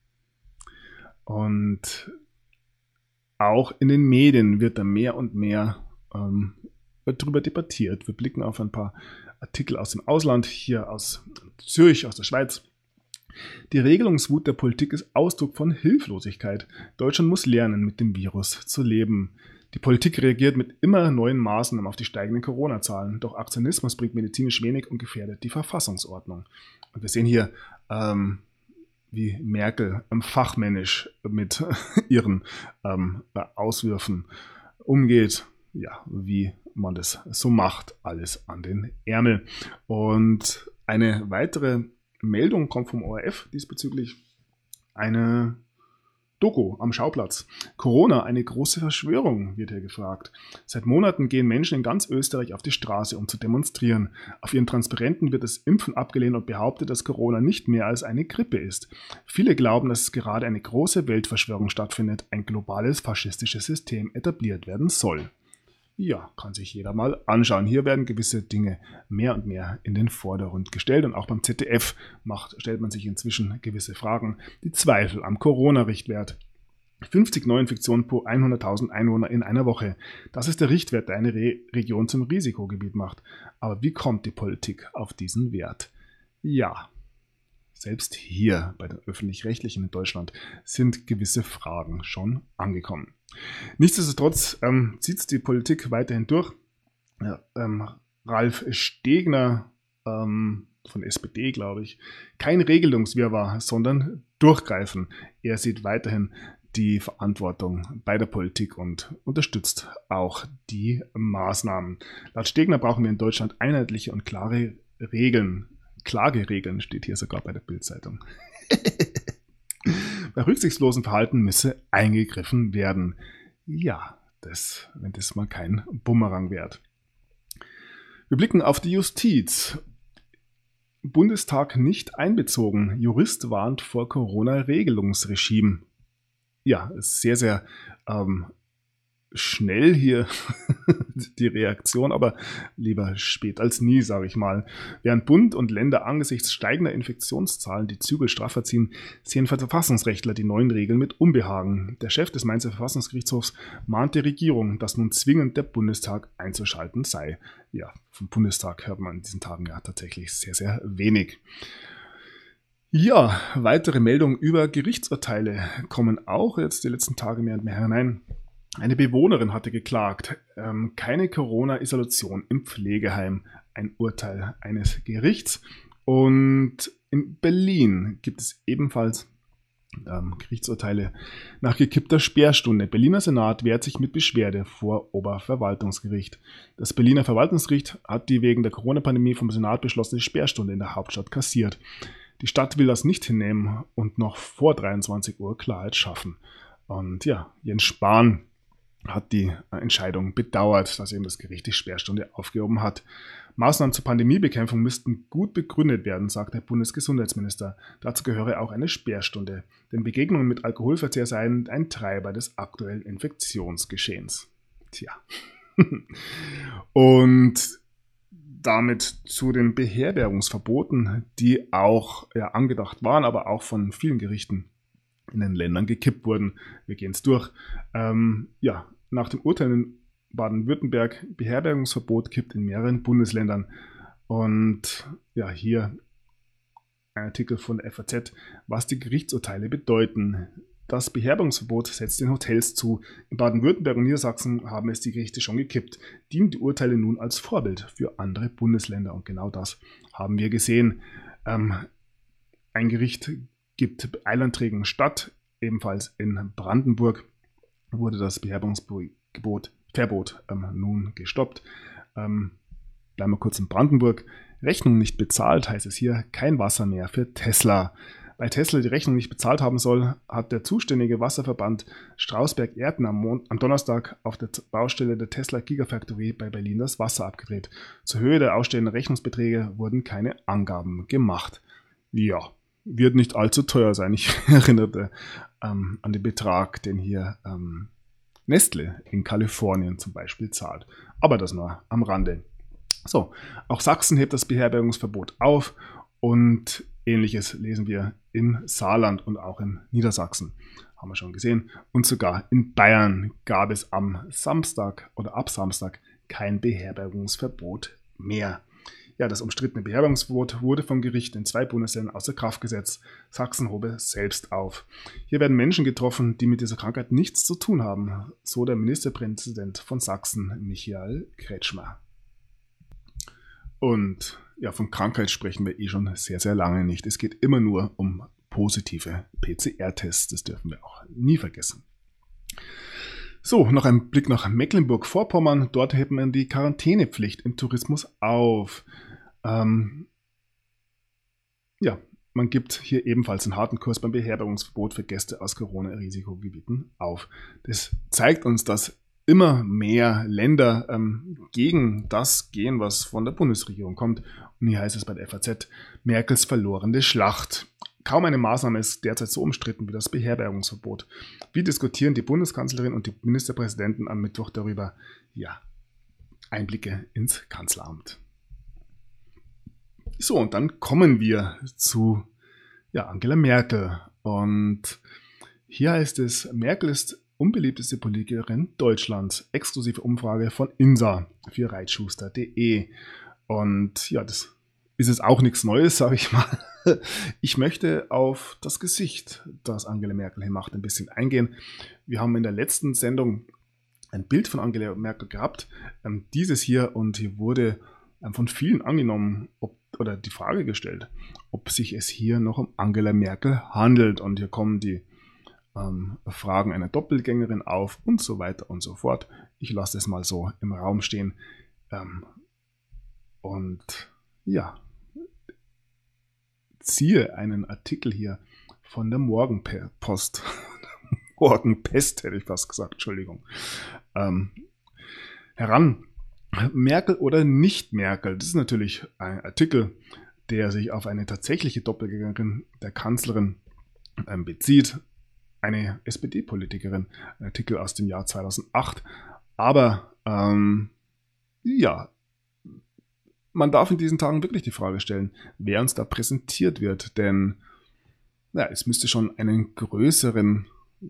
Und auch in den Medien wird da mehr und mehr darüber debattiert. Wir blicken auf ein paar Artikel aus dem Ausland, hier aus Zürich, aus der Schweiz. Die Regelungswut der Politik ist Ausdruck von Hilflosigkeit. Deutschland muss lernen, mit dem Virus zu leben. Die Politik reagiert mit immer neuen Maßnahmen auf die steigenden Corona-Zahlen. Doch Aktionismus bringt medizinisch wenig und gefährdet die Verfassungsordnung. Und wir sehen hier, wie Merkel fachmännisch mit ihren Auswürfen umgeht. Ja, wie man das so macht, alles an den Ärmel. Und eine weitere Meldung kommt vom ORF diesbezüglich. Eine Doku am Schauplatz. Corona, eine große Verschwörung, wird hier gefragt. Seit Monaten gehen Menschen in ganz Österreich auf die Straße, um zu demonstrieren. Auf ihren Transparenten wird das Impfen abgelehnt und behauptet, dass Corona nicht mehr als eine Grippe ist. Viele glauben, dass gerade eine große Weltverschwörung stattfindet, ein globales faschistisches System etabliert werden soll. Ja, kann sich jeder mal anschauen. Hier werden gewisse Dinge mehr und mehr in den Vordergrund gestellt und auch beim ZDF stellt man sich inzwischen gewisse Fragen. Die Zweifel am Corona-Richtwert. 50 Neuinfektionen pro 100.000 Einwohner in einer Woche. Das ist der Richtwert, der eine Region zum Risikogebiet macht. Aber wie kommt die Politik auf diesen Wert? Ja, selbst hier bei den Öffentlich-Rechtlichen in Deutschland sind gewisse Fragen schon angekommen. Nichtsdestotrotz zieht es die Politik weiterhin durch. Ja, Ralf Stegner von SPD, glaube ich, kein Regelungswirrwarr, sondern durchgreifen. Er sieht weiterhin die Verantwortung bei der Politik und unterstützt auch die Maßnahmen. Laut Stegner brauchen wir in Deutschland einheitliche und klare Regeln. Klageregeln steht hier sogar bei der Bild-Zeitung. Bei rücksichtslosen Verhalten müsse eingegriffen werden. Ja, wenn das mal kein Bumerang wäre. Wir blicken auf die Justiz. Bundestag nicht einbezogen. Jurist warnt vor Corona-Regelungsregime. Ja, sehr, sehr schnell hier die Reaktion, aber lieber spät als nie, sage ich mal. Während Bund und Länder angesichts steigender Infektionszahlen die Zügel straffer ziehen, sehen Verfassungsrechtler die neuen Regeln mit Unbehagen. Der Chef des Mainzer Verfassungsgerichtshofs mahnt die Regierung, dass nun zwingend der Bundestag einzuschalten sei. Ja, vom Bundestag hört man in diesen Tagen ja tatsächlich sehr, sehr wenig. Ja, weitere Meldungen über Gerichtsurteile kommen auch jetzt die letzten Tage mehr und mehr hinein. Eine Bewohnerin hatte geklagt, keine Corona-Isolation im Pflegeheim, ein Urteil eines Gerichts. Und in Berlin gibt es ebenfalls Gerichtsurteile nach gekippter Sperrstunde. Berliner Senat wehrt sich mit Beschwerde vor Oberverwaltungsgericht. Das Berliner Verwaltungsgericht hat die wegen der Corona-Pandemie vom Senat beschlossene Sperrstunde in der Hauptstadt kassiert. Die Stadt will das nicht hinnehmen und noch vor 23 Uhr Klarheit schaffen. Und ja, Jens Spahn hat die Entscheidung bedauert, dass eben das Gericht die Sperrstunde aufgehoben hat. Maßnahmen zur Pandemiebekämpfung müssten gut begründet werden, sagt der Bundesgesundheitsminister. Dazu gehöre auch eine Sperrstunde, denn Begegnungen mit Alkoholverzehr seien ein Treiber des aktuellen Infektionsgeschehens. Tja. Und damit zu den Beherbergungsverboten, die auch angedacht waren, aber auch von vielen Gerichten in den Ländern gekippt wurden. Wir gehen es durch. Nach dem Urteil in Baden-Württemberg, Beherbergungsverbot kippt in mehreren Bundesländern. Und ja, hier ein Artikel von der FAZ, was die Gerichtsurteile bedeuten. Das Beherbergungsverbot setzt den Hotels zu. In Baden-Württemberg und Niedersachsen haben es die Gerichte schon gekippt. Dienen die Urteile nun als Vorbild für andere Bundesländer. Und genau das haben wir gesehen. Ein Gericht gibt Eilanträgen statt. Ebenfalls in Brandenburg wurde das Beherbergungsverbot nun gestoppt. Bleiben wir kurz in Brandenburg. Rechnung nicht bezahlt, heißt es hier, kein Wasser mehr für Tesla. Weil Tesla die Rechnung nicht bezahlt haben soll, hat der zuständige Wasserverband Strausberg-Erden am Donnerstag auf der Baustelle der Tesla Gigafactory bei Berlin das Wasser abgedreht. Zur Höhe der ausstehenden Rechnungsbeträge wurden keine Angaben gemacht. Ja, wird nicht allzu teuer sein. Ich erinnerte an den Betrag, den hier Nestle in Kalifornien zum Beispiel zahlt. Aber das nur am Rande. So, auch Sachsen hebt das Beherbergungsverbot auf und Ähnliches lesen wir im Saarland und auch in Niedersachsen. Haben wir schon gesehen. Und sogar in Bayern gab es ab Samstag kein Beherbergungsverbot mehr. Ja, das umstrittene Beherbergungsverbot wurde vom Gericht in 2 Bundesländern außer Kraft gesetzt. Sachsen hob es selbst auf. Hier werden Menschen getroffen, die mit dieser Krankheit nichts zu tun haben, so der Ministerpräsident von Sachsen, Michael Kretschmer. Und ja, von Krankheit sprechen wir schon sehr, sehr lange nicht. Es geht immer nur um positive PCR-Tests. Das dürfen wir auch nie vergessen. So, noch ein Blick nach Mecklenburg-Vorpommern. Dort hebt man die Quarantänepflicht im Tourismus auf. Man gibt hier ebenfalls einen harten Kurs beim Beherbergungsverbot für Gäste aus Corona-Risikogebieten auf. Das zeigt uns, dass immer mehr Länder gegen das gehen, was von der Bundesregierung kommt. Und hier heißt es bei der FAZ, Merkels verlorene Schlacht. Kaum eine Maßnahme ist derzeit so umstritten wie das Beherbergungsverbot. Wie diskutieren die Bundeskanzlerin und die Ministerpräsidenten am Mittwoch darüber? Ja, Einblicke ins Kanzleramt. So, und dann kommen wir zu Angela Merkel. Und Hier heißt es, Merkel ist unbeliebteste Politikerin Deutschlands. Exklusive Umfrage von INSA für reitschuster.de. Und ja, das ist jetzt auch nichts Neues, sage ich mal. Ich möchte auf das Gesicht, das Angela Merkel hier macht, ein bisschen eingehen. Wir haben in der letzten Sendung ein Bild von Angela Merkel gehabt, dieses hier, und hier wurde von vielen angenommen oder die Frage gestellt, ob sich es hier noch um Angela Merkel handelt. Und hier kommen die Fragen einer Doppelgängerin auf und so weiter und so fort. Ich lasse es mal so im Raum stehen. Und ja, ziehe einen Artikel hier von der Morgenpost. Morgenpest hätte ich fast gesagt, Entschuldigung. Heran. Merkel oder nicht Merkel? Das ist natürlich ein Artikel, der sich auf eine tatsächliche Doppelgängerin der Kanzlerin bezieht. Eine SPD-Politikerin, ein Artikel aus dem Jahr 2008. Aber ja, man darf in diesen Tagen wirklich die Frage stellen, wer uns da präsentiert wird. Denn ja, es müsste schon eine größere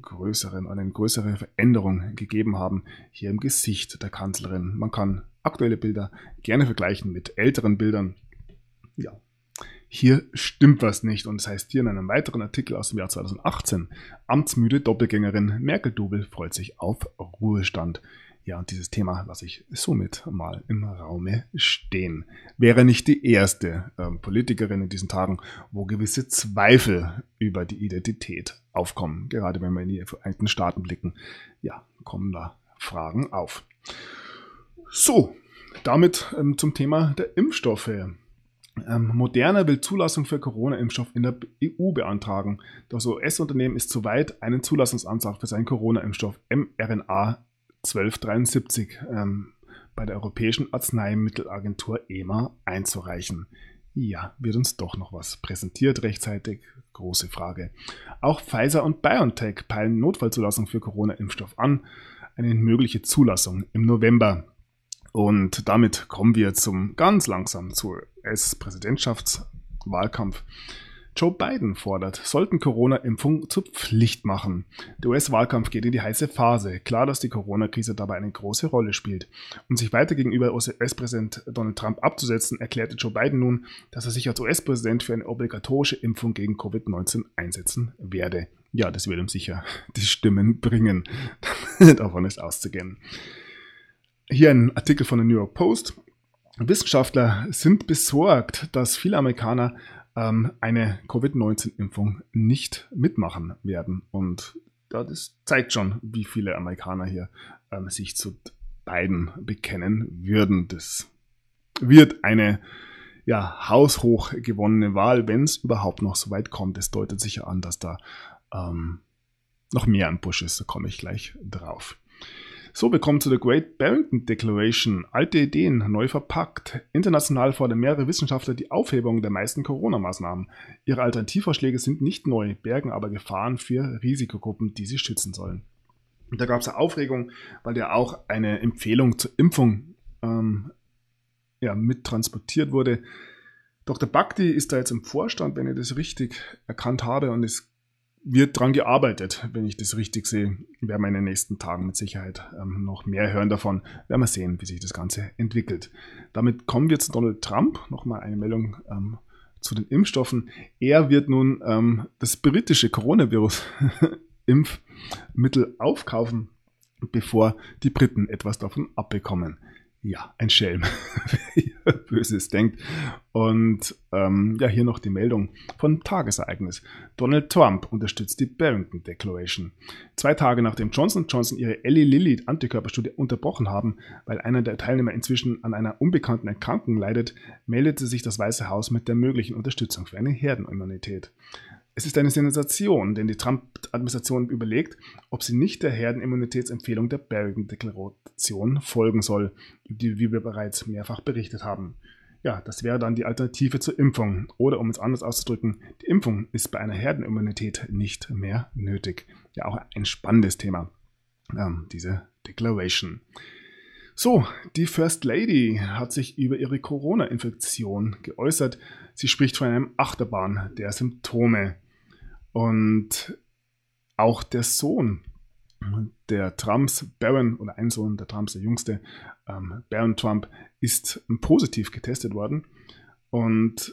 Veränderung gegeben haben hier im Gesicht der Kanzlerin. Man kann aktuelle Bilder gerne vergleichen mit älteren Bildern. Ja, hier stimmt was nicht, und das heißt hier in einem weiteren Artikel aus dem Jahr 2018, amtsmüde Doppelgängerin Merkel-Double freut sich auf Ruhestand. Ja, und dieses Thema lasse ich somit mal im Raume stehen. Wäre nicht die erste Politikerin in diesen Tagen, wo gewisse Zweifel über die Identität aufkommen. Gerade wenn wir in die Vereinigten Staaten blicken, ja, kommen da Fragen auf. So, damit zum Thema der Impfstoffe. Moderna will Zulassung für Corona-Impfstoff in der EU beantragen. Das US-Unternehmen ist soweit, einen Zulassungsantrag für seinen Corona-Impfstoff mRNA 1273 bei der Europäischen Arzneimittelagentur EMA einzureichen. Ja, wird uns doch noch was präsentiert rechtzeitig? Große Frage. Auch Pfizer und BioNTech peilen Notfallzulassung für Corona-Impfstoff an. Eine mögliche Zulassung im November. Und damit kommen wir ganz langsam zu US-Präsidentschaftswahlkampf. Joe Biden fordert, sollten Corona-Impfungen zur Pflicht machen. Der US-Wahlkampf geht in die heiße Phase. Klar, dass die Corona-Krise dabei eine große Rolle spielt. Um sich weiter gegenüber US-Präsident Donald Trump abzusetzen, erklärte Joe Biden nun, dass er sich als US-Präsident für eine obligatorische Impfung gegen Covid-19 einsetzen werde. Ja, das wird ihm sicher die Stimmen bringen. Davon ist auszugehen. Hier ein Artikel von der New York Post. Wissenschaftler sind besorgt, dass viele Amerikaner eine Covid-19-Impfung nicht mitmachen werden. Und das zeigt schon, wie viele Amerikaner hier sich zu Biden bekennen würden. Das wird eine haushoch gewonnene Wahl, wenn es überhaupt noch so weit kommt. Es deutet sicher an, dass da noch mehr im Busch ist. Da komme ich gleich drauf. So, wir kommen zu der Great Barrington Declaration. Alte Ideen neu verpackt. International fordern mehrere Wissenschaftler die Aufhebung der meisten Corona-Maßnahmen. Ihre Alternativvorschläge sind nicht neu, bergen aber Gefahren für Risikogruppen, die sie schützen sollen. Und da gab es eine Aufregung, weil ja auch eine Empfehlung zur Impfung mit transportiert wurde. Dr. Bhakdi ist da jetzt im Vorstand, wenn ich das richtig erkannt habe, und es wird daran gearbeitet, wenn ich das richtig sehe. Werden wir in den nächsten Tagen mit Sicherheit noch mehr hören davon. Werden wir sehen, wie sich das Ganze entwickelt. Damit kommen wir zu Donald Trump. Nochmal eine Meldung zu den Impfstoffen. Er wird nun das britische Coronavirus-Impfmittel aufkaufen, bevor die Briten etwas davon abbekommen. Ja, ein Schelm, wer Böses denkt. Und hier noch die Meldung von Tagesereignis. Donald Trump unterstützt die Barrington Declaration. 2 Tage nachdem Johnson & Johnson ihre Eli Lilly Antikörperstudie unterbrochen haben, weil einer der Teilnehmer inzwischen an einer unbekannten Erkrankung leidet, meldete sich das Weiße Haus mit der möglichen Unterstützung für eine Herdenimmunität. Es ist eine Sensation, denn die Trump-Administration überlegt, ob sie nicht der Herdenimmunitätsempfehlung der Barrington-Deklaration folgen soll, die wir bereits mehrfach berichtet haben. Ja, das wäre dann die Alternative zur Impfung. Oder um es anders auszudrücken, die Impfung ist bei einer Herdenimmunität nicht mehr nötig. Ja, auch ein spannendes Thema, diese Declaration. So, die First Lady hat sich über ihre Corona-Infektion geäußert. Sie spricht von einem Achterbahn der Symptome. Und auch der Sohn der Trumps, Barron, oder ein Sohn der Trumps, der jüngste, Barron Trump, ist positiv getestet worden. Und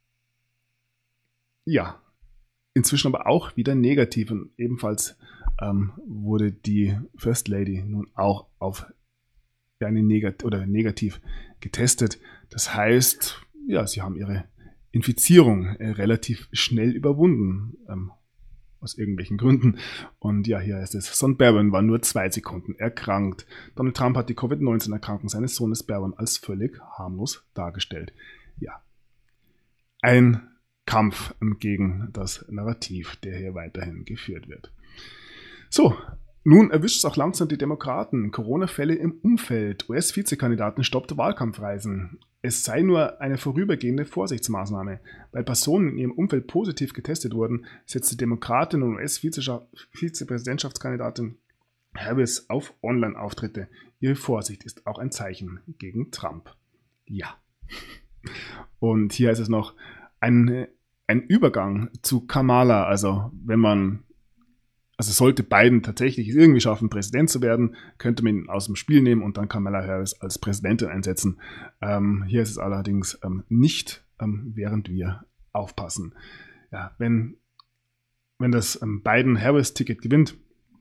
ja, inzwischen aber auch wieder negativ. Und ebenfalls wurde die First Lady nun auch auf eine negativ getestet. Das heißt, ja, sie haben ihre Infizierung relativ schnell überwunden, aus irgendwelchen Gründen. Und ja, hier heißt es, Son Barron war nur 2 Sekunden erkrankt. Donald Trump hat die Covid-19-Erkrankung seines Sohnes Barron als völlig harmlos dargestellt. Ja, ein Kampf gegen das Narrativ, der hier weiterhin geführt wird. So, nun erwischt es auch langsam die Demokraten. Corona-Fälle im Umfeld. US-Vizekandidaten stoppt Wahlkampfreisen. Es sei nur eine vorübergehende Vorsichtsmaßnahme. Weil Personen in ihrem Umfeld positiv getestet wurden, setzt die Demokratin und US-Vizepräsidentschaftskandidatin Harris auf Online-Auftritte. Ihre Vorsicht ist auch ein Zeichen gegen Trump. Ja. Und hier ist es noch ein Übergang zu Kamala. Also sollte Biden tatsächlich irgendwie schaffen, Präsident zu werden, könnte man ihn aus dem Spiel nehmen und dann Kamala Harris als Präsidentin einsetzen. Hier ist es allerdings nicht, während wir aufpassen. Ja, wenn das Biden-Harris-Ticket gewinnt,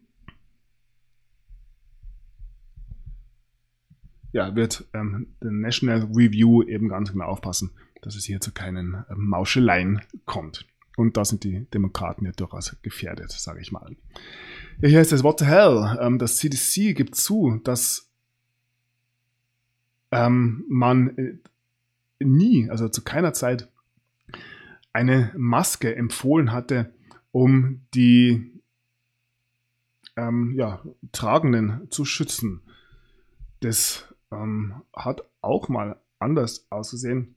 ja, wird der National Review eben ganz genau aufpassen, dass es hier zu keinen Mauscheleien kommt. Und da sind die Demokraten ja durchaus gefährdet, sage ich mal. Ja, hier ist das What the hell. Das CDC gibt zu, dass man nie, also zu keiner Zeit, eine Maske empfohlen hatte, um die Tragenden zu schützen. Das hat auch mal anders ausgesehen.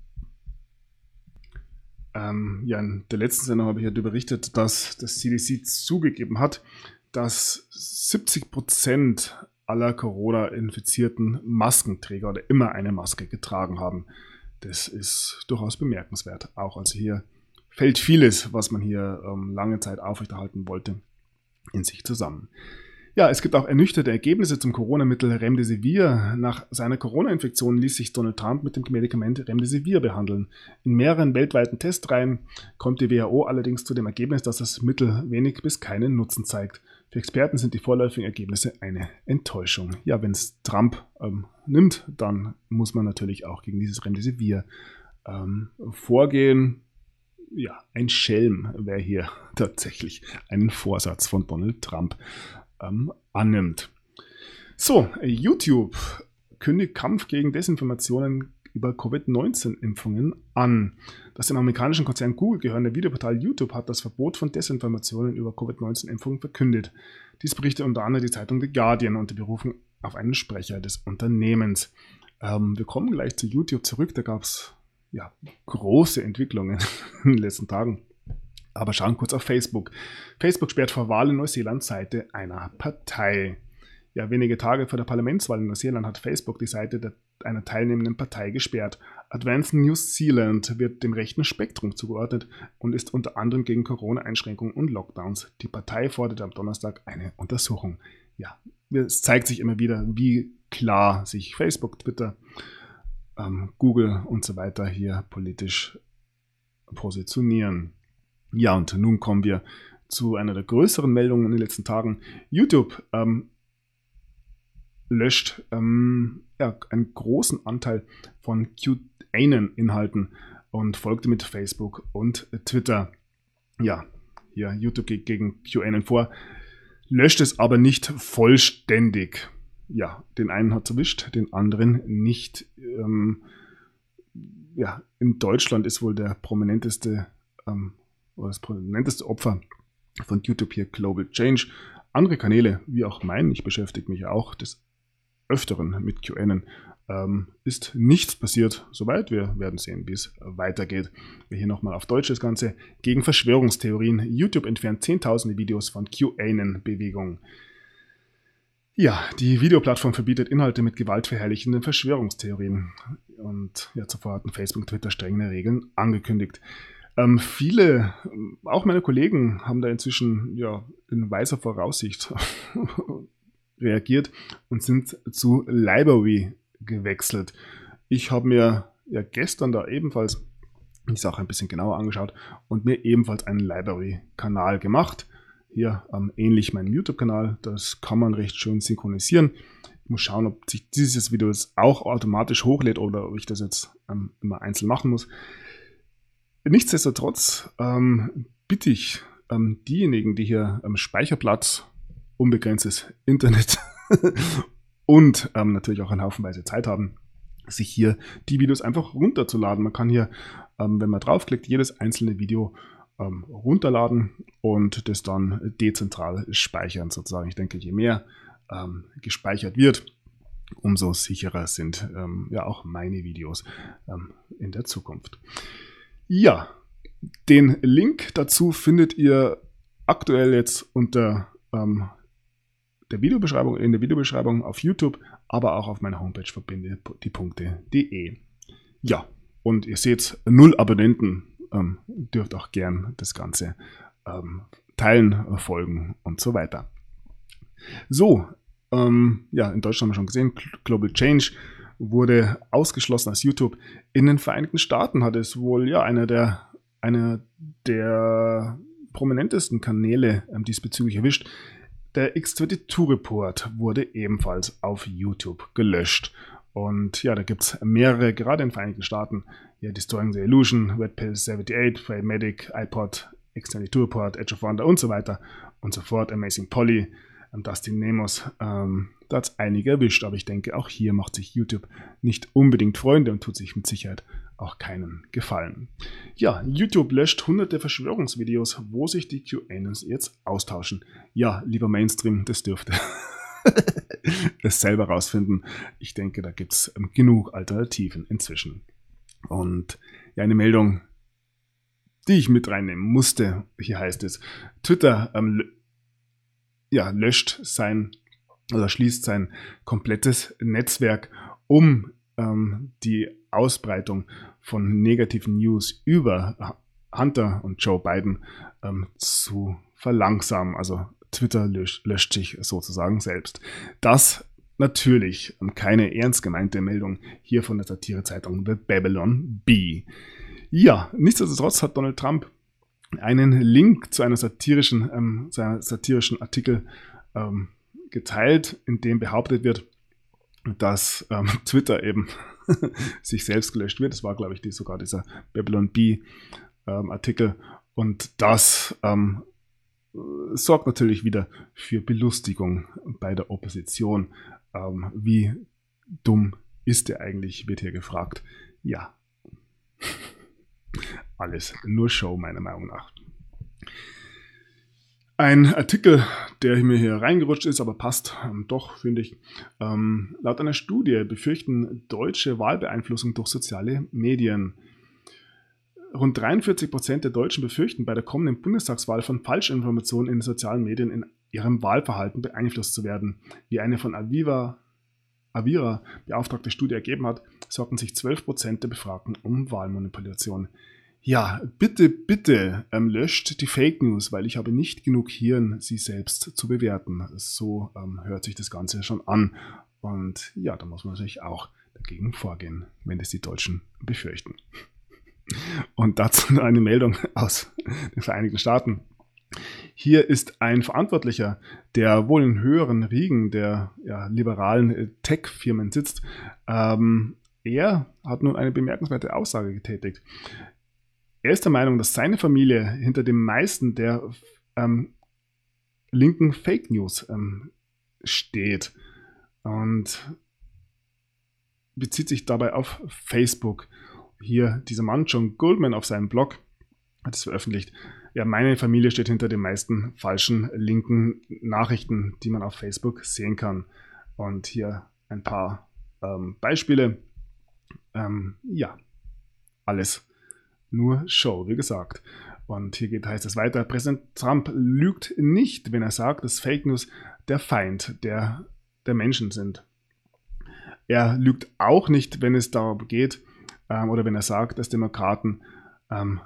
In der letzten Sendung habe ich ja berichtet, dass das CDC zugegeben hat, dass 70% aller Corona-infizierten Maskenträger oder immer eine Maske getragen haben. Das ist durchaus bemerkenswert. Auch also hier fällt vieles, was man hier lange Zeit aufrechterhalten wollte, in sich zusammen. Ja, es gibt auch ernüchterte Ergebnisse zum Corona-Mittel Remdesivir. Nach seiner Corona-Infektion ließ sich Donald Trump mit dem Medikament Remdesivir behandeln. In mehreren weltweiten Testreihen kommt die WHO allerdings zu dem Ergebnis, dass das Mittel wenig bis keinen Nutzen zeigt. Für Experten sind die vorläufigen Ergebnisse eine Enttäuschung. Ja, wenn es Trump nimmt, dann muss man natürlich auch gegen dieses Remdesivir vorgehen. Ja, ein Schelm, wer hier tatsächlich einen Vorsatz von Donald Trump annimmt. So, YouTube kündigt Kampf gegen Desinformationen über Covid-19-Impfungen an. Das dem amerikanischen Konzern Google gehörende Videoportal YouTube hat das Verbot von Desinformationen über Covid-19-Impfungen verkündet. Dies berichtet unter anderem die Zeitung The Guardian unter Berufung auf einen Sprecher des Unternehmens. Wir kommen gleich zu YouTube zurück. Da gab es große Entwicklungen in den letzten Tagen. Aber schauen kurz auf Facebook. Facebook sperrt vor Wahl in Neuseeland Seite einer Partei. Ja, wenige Tage vor der Parlamentswahl in Neuseeland hat Facebook die Seite einer teilnehmenden Partei gesperrt. Advance New Zealand wird dem rechten Spektrum zugeordnet und ist unter anderem gegen Corona-Einschränkungen und Lockdowns. Die Partei forderte am Donnerstag eine Untersuchung. Ja, es zeigt sich immer wieder, wie klar sich Facebook, Twitter, Google und so weiter hier politisch positionieren. Ja, und nun kommen wir zu einer der größeren Meldungen in den letzten Tagen. YouTube löscht einen großen Anteil von QAnon-Inhalten und folgte mit Facebook und Twitter. Ja, hier YouTube geht gegen QAnon vor, löscht es aber nicht vollständig. Ja, den einen hat es erwischt, den anderen nicht. In Deutschland ist wohl das prominenteste Opfer von YouTube hier Global Change. Andere Kanäle, wie auch mein, ich beschäftige mich auch des Öfteren mit QAnon, ist nichts passiert. Soweit, wir werden sehen, wie es weitergeht. Hier nochmal auf Deutsch das Ganze. Gegen Verschwörungstheorien. YouTube entfernt zehntausende Videos von QAnon-Bewegung. Ja, die Videoplattform verbietet Inhalte mit gewaltverherrlichenden Verschwörungstheorien. Und ja, zuvor hatten Facebook und Twitter strenge Regeln angekündigt. Viele, auch meine Kollegen, haben da inzwischen in weiser Voraussicht reagiert und sind zu Library gewechselt. Ich habe mir ja gestern da ebenfalls die Sache ein bisschen genauer angeschaut und mir ebenfalls einen Library-Kanal gemacht. Hier ähnlich meinem YouTube-Kanal, das kann man recht schön synchronisieren. Ich muss schauen, ob sich dieses Video jetzt auch automatisch hochlädt oder ob ich das jetzt immer einzeln machen muss. Nichtsdestotrotz bitte ich diejenigen, die hier Speicherplatz, unbegrenztes Internet und natürlich auch eine haufenweise Zeit haben, sich hier die Videos einfach runterzuladen. Man kann hier, wenn man draufklickt, jedes einzelne Video runterladen und das dann dezentral speichern sozusagen. Ich denke, je mehr gespeichert wird, umso sicherer sind ja auch meine Videos in der Zukunft. Ja, den Link dazu findet ihr aktuell jetzt unter der Videobeschreibung, in der Videobeschreibung auf YouTube, aber auch auf meiner Homepage verbindediepunkte.de. Ja, und ihr seht, 0 Abonnenten, dürft auch gern das Ganze teilen, folgen und so weiter. So, ja, in Deutschland haben wir schon gesehen, Global Change wurde ausgeschlossen aus YouTube. In den Vereinigten Staaten hat es wohl ja einer der prominentesten Kanäle diesbezüglich erwischt. Der X22 Report wurde ebenfalls auf YouTube gelöscht. Und ja, da gibt es mehrere, gerade in den Vereinigten Staaten. Ja, Destroying the Illusion, Red Pill 78, Pragmatic, iPod, X22 Report, Edge of Wonder und so weiter und so fort. Amazing Polly, Dusty Nemos, da hat es einige erwischt. Aber ich denke, auch hier macht sich YouTube nicht unbedingt Freunde und tut sich mit Sicherheit auch keinen Gefallen. Ja, YouTube löscht hunderte Verschwörungsvideos, wo sich die QAnons jetzt austauschen. Ja, lieber Mainstream, das dürfte das selber rausfinden. Ich denke, da gibt es genug Alternativen inzwischen. Und ja, eine Meldung, die ich mit reinnehmen musste. Hier heißt es, Twitter löscht schließt sein komplettes Netzwerk, um die Ausbreitung von negativen News über Hunter und Joe Biden zu verlangsamen. Also Twitter löscht sich sozusagen selbst. Das natürlich keine ernst gemeinte Meldung hier von der Satirezeitung The Babylon Bee. Ja, nichtsdestotrotz hat Donald Trump einen Link zu einem satirischen Artikel geteilt, in dem behauptet wird, dass Twitter eben sich selbst gelöscht wird. Das war, glaube ich, sogar dieser Babylon Bee Artikel. Und das sorgt natürlich wieder für Belustigung bei der Opposition. Wie dumm ist der eigentlich, wird hier gefragt. Ja, alles nur Show, meiner Meinung nach. Ein Artikel, der mir hier reingerutscht ist, aber passt doch, finde ich. Laut einer Studie befürchten deutsche Wahlbeeinflussung durch soziale Medien. Rund 43% der Deutschen befürchten, bei der kommenden Bundestagswahl von Falschinformationen in den sozialen Medien in ihrem Wahlverhalten beeinflusst zu werden. Wie eine von Avira beauftragte Studie ergeben hat, sorgten sich 12% der Befragten um Wahlmanipulation. Ja, bitte löscht die Fake News, weil ich habe nicht genug Hirn, sie selbst zu bewerten. So hört sich das Ganze schon an. Und ja, da muss man natürlich auch dagegen vorgehen, wenn es die Deutschen befürchten. Und dazu eine Meldung aus den Vereinigten Staaten. Hier ist ein Verantwortlicher, der wohl in höheren Riegen der liberalen Tech-Firmen sitzt. Er hat nun eine bemerkenswerte Aussage getätigt. Er ist der Meinung, dass seine Familie hinter den meisten der linken Fake News steht und bezieht sich dabei auf Facebook. Hier dieser Mann, John Goldman, auf seinem Blog hat es veröffentlicht. Ja, meine Familie steht hinter den meisten falschen linken Nachrichten, die man auf Facebook sehen kann. Und hier ein paar Beispiele. Ja, alles nur Show, wie gesagt. Und hier heißt es weiter, Präsident Trump lügt nicht, wenn er sagt, dass Fake News der Feind der Menschen sind. Er lügt auch nicht, wenn es darum geht, oder wenn er sagt, dass Demokraten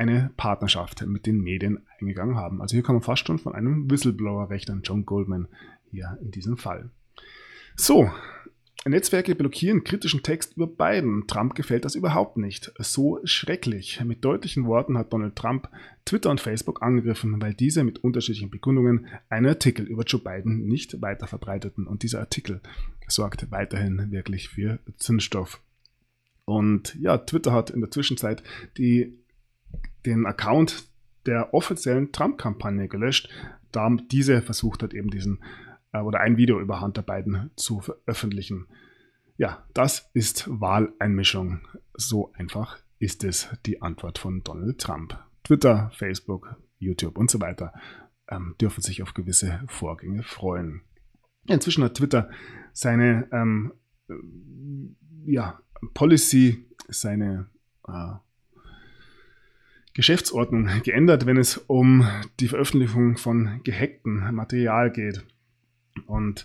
eine Partnerschaft mit den Medien eingegangen haben. Also hier kann man fast schon von einem Whistleblower rechnen, John Goldman hier in diesem Fall. So, Netzwerke blockieren kritischen Text über Biden. Trump gefällt das überhaupt nicht. So schrecklich. Mit deutlichen Worten hat Donald Trump Twitter und Facebook angegriffen, weil diese mit unterschiedlichen Begründungen einen Artikel über Joe Biden nicht weiter verbreiteten. Und dieser Artikel sorgt weiterhin wirklich für Zündstoff. Und ja, Twitter hat in der Zwischenzeit den Account der offiziellen Trump-Kampagne gelöscht, da diese versucht hat, eben ein Video über Hunter Biden zu veröffentlichen. Ja, das ist Wahleinmischung. So einfach ist es die Antwort von Donald Trump. Twitter, Facebook, YouTube und so weiter dürfen sich auf gewisse Vorgänge freuen. Inzwischen hat Twitter seine Policy, seine Geschäftsordnung geändert, wenn es um die Veröffentlichung von gehacktem Material geht. Und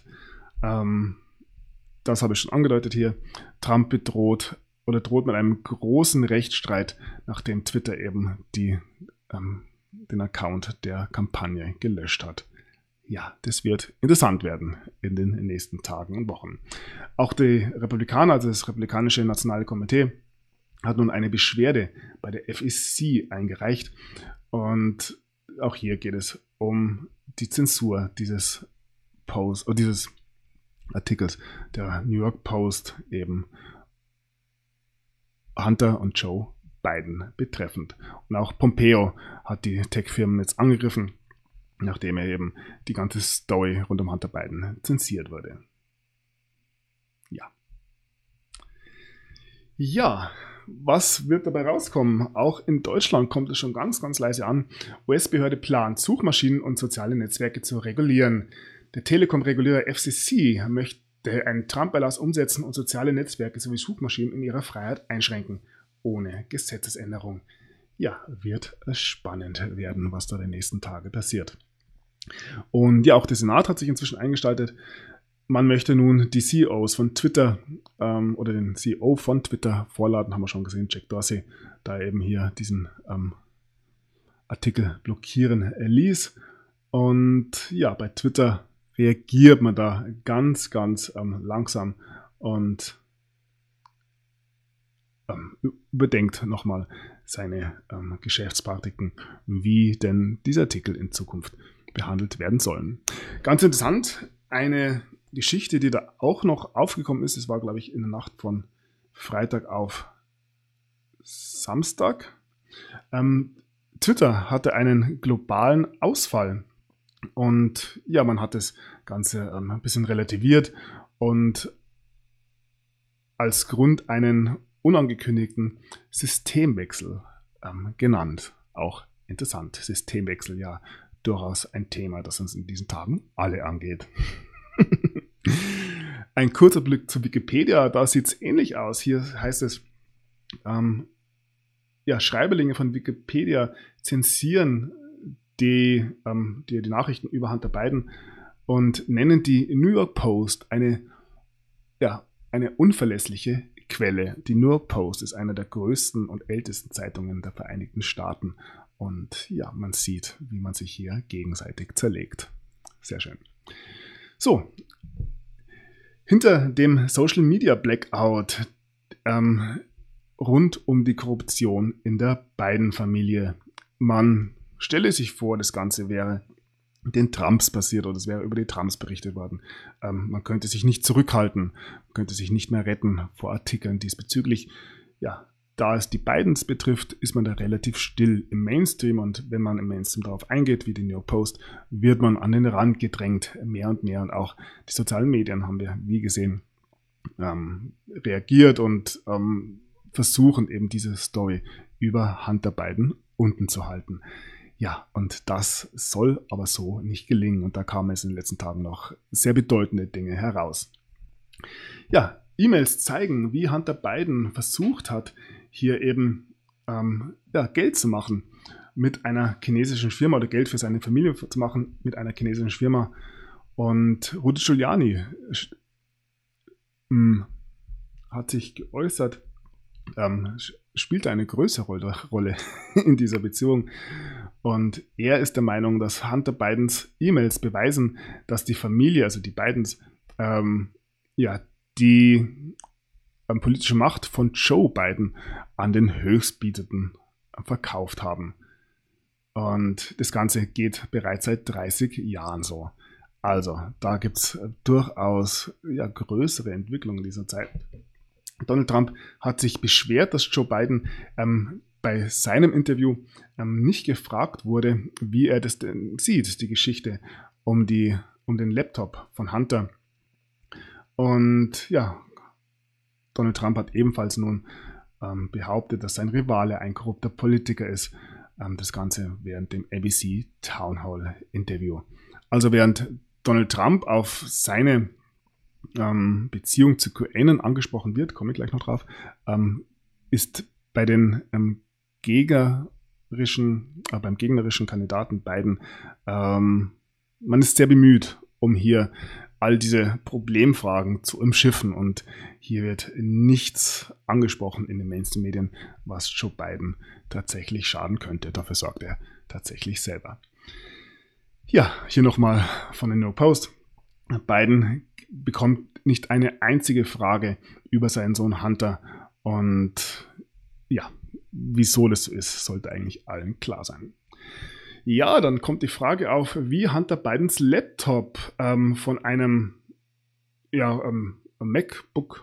das habe ich schon angedeutet hier. Trump droht mit einem großen Rechtsstreit, nachdem Twitter eben den Account der Kampagne gelöscht hat. Ja, das wird interessant werden in den nächsten Tagen und Wochen. Auch die Republikaner, also das Republikanische Nationale Komitee, hat nun eine Beschwerde bei der FEC eingereicht. Und auch hier geht es um die Zensur dieses Artikels der New York Post, eben Hunter und Joe Biden betreffend. Und auch Pompeo hat die Tech-Firmen jetzt angegriffen, nachdem er eben die ganze Story rund um Hunter Biden zensiert wurde. Ja, was wird dabei rauskommen? Auch in Deutschland kommt es schon ganz, ganz leise an. US-Behörde plant, Suchmaschinen und soziale Netzwerke zu regulieren. Der Telekom-Regulierer FCC möchte einen Trump-Erlass umsetzen und soziale Netzwerke sowie Suchmaschinen in ihrer Freiheit einschränken, ohne Gesetzesänderung. Ja, wird spannend werden, was da die nächsten Tage passiert. Und ja, auch der Senat hat sich inzwischen eingeschaltet. Man möchte nun die CEOs von Twitter oder den CEO von Twitter vorladen, haben wir schon gesehen, Jack Dorsey, da eben hier diesen Artikel blockieren ließ. Und ja, bei Twitter reagiert man da ganz, ganz langsam und überdenkt nochmal seine Geschäftspraktiken, wie denn diese Artikel in Zukunft behandelt werden sollen. Ganz interessant, eine Geschichte, die da auch noch aufgekommen ist, es war, glaube ich, in der Nacht von Freitag auf Samstag. Twitter hatte einen globalen Ausfall und ja, man hat das Ganze ein bisschen relativiert und als Grund einen unangekündigten Systemwechsel genannt. Auch interessant, Systemwechsel, ja, durchaus ein Thema, das uns in diesen Tagen alle angeht. Ein kurzer Blick zu Wikipedia, da sieht es ähnlich aus. Hier heißt es, Schreiberlinge von Wikipedia zensieren die Nachrichten über Hunter Biden und nennen die New York Post eine unverlässliche Quelle. Die New York Post ist eine der größten und ältesten Zeitungen der Vereinigten Staaten. Und ja, man sieht, wie man sich hier gegenseitig zerlegt. Sehr schön. So, hinter dem Social Media Blackout rund um die Korruption in der Biden-Familie. Man stelle sich vor, das Ganze wäre den Trumps passiert oder es wäre über die Trumps berichtet worden. Man könnte sich nicht zurückhalten, man könnte sich nicht mehr retten vor Artikeln diesbezüglich. Ja, da es die Bidens betrifft, ist man da relativ still im Mainstream und wenn man im Mainstream darauf eingeht, wie die New York Post, wird man an den Rand gedrängt, mehr und mehr. Und auch die sozialen Medien haben wir, wie gesehen, reagiert und versuchen eben diese Story über Hunter Biden unten zu halten. Ja, und das soll aber so nicht gelingen. Und da kamen es in den letzten Tagen noch sehr bedeutende Dinge heraus. Ja, E-Mails zeigen, wie Hunter Biden versucht hat, hier eben Geld zu machen mit einer chinesischen Firma oder Geld für seine Familie zu machen mit einer chinesischen Firma. Und Rudy Giuliani hat sich geäußert spielt eine größere Rolle in dieser Beziehung. Und er ist der Meinung, dass Hunter Bidens E-Mails beweisen, dass die Familie, also die Bidens, die politische Macht von Joe Biden an den Höchstbietenden verkauft haben. Und das Ganze geht bereits seit 30 Jahren so. Also, da gibt es durchaus größere Entwicklungen in dieser Zeit. Donald Trump hat sich beschwert, dass Joe Biden bei seinem Interview nicht gefragt wurde, wie er das denn sieht, die Geschichte um den Laptop von Hunter. Und ja, Donald Trump hat ebenfalls nun behauptet, dass sein Rivale ein korrupter Politiker ist. Das Ganze während dem ABC Town Hall Interview. Also während Donald Trump auf seine Beziehung zu QAnon angesprochen wird, komme ich gleich noch drauf, ist bei den beim gegnerischen Kandidaten Biden, man ist sehr bemüht, um hier all diese Problemfragen zu umschiffen, und hier wird nichts angesprochen in den Mainstream-Medien, was Joe Biden tatsächlich schaden könnte. Dafür sorgt er tatsächlich selber. Ja, hier nochmal von der New York Post. Biden bekommt nicht eine einzige Frage über seinen Sohn Hunter, und ja, wieso das so ist, sollte eigentlich allen klar sein. Ja, dann kommt die Frage auf, wie Hunter Bidens Laptop von einem MacBook,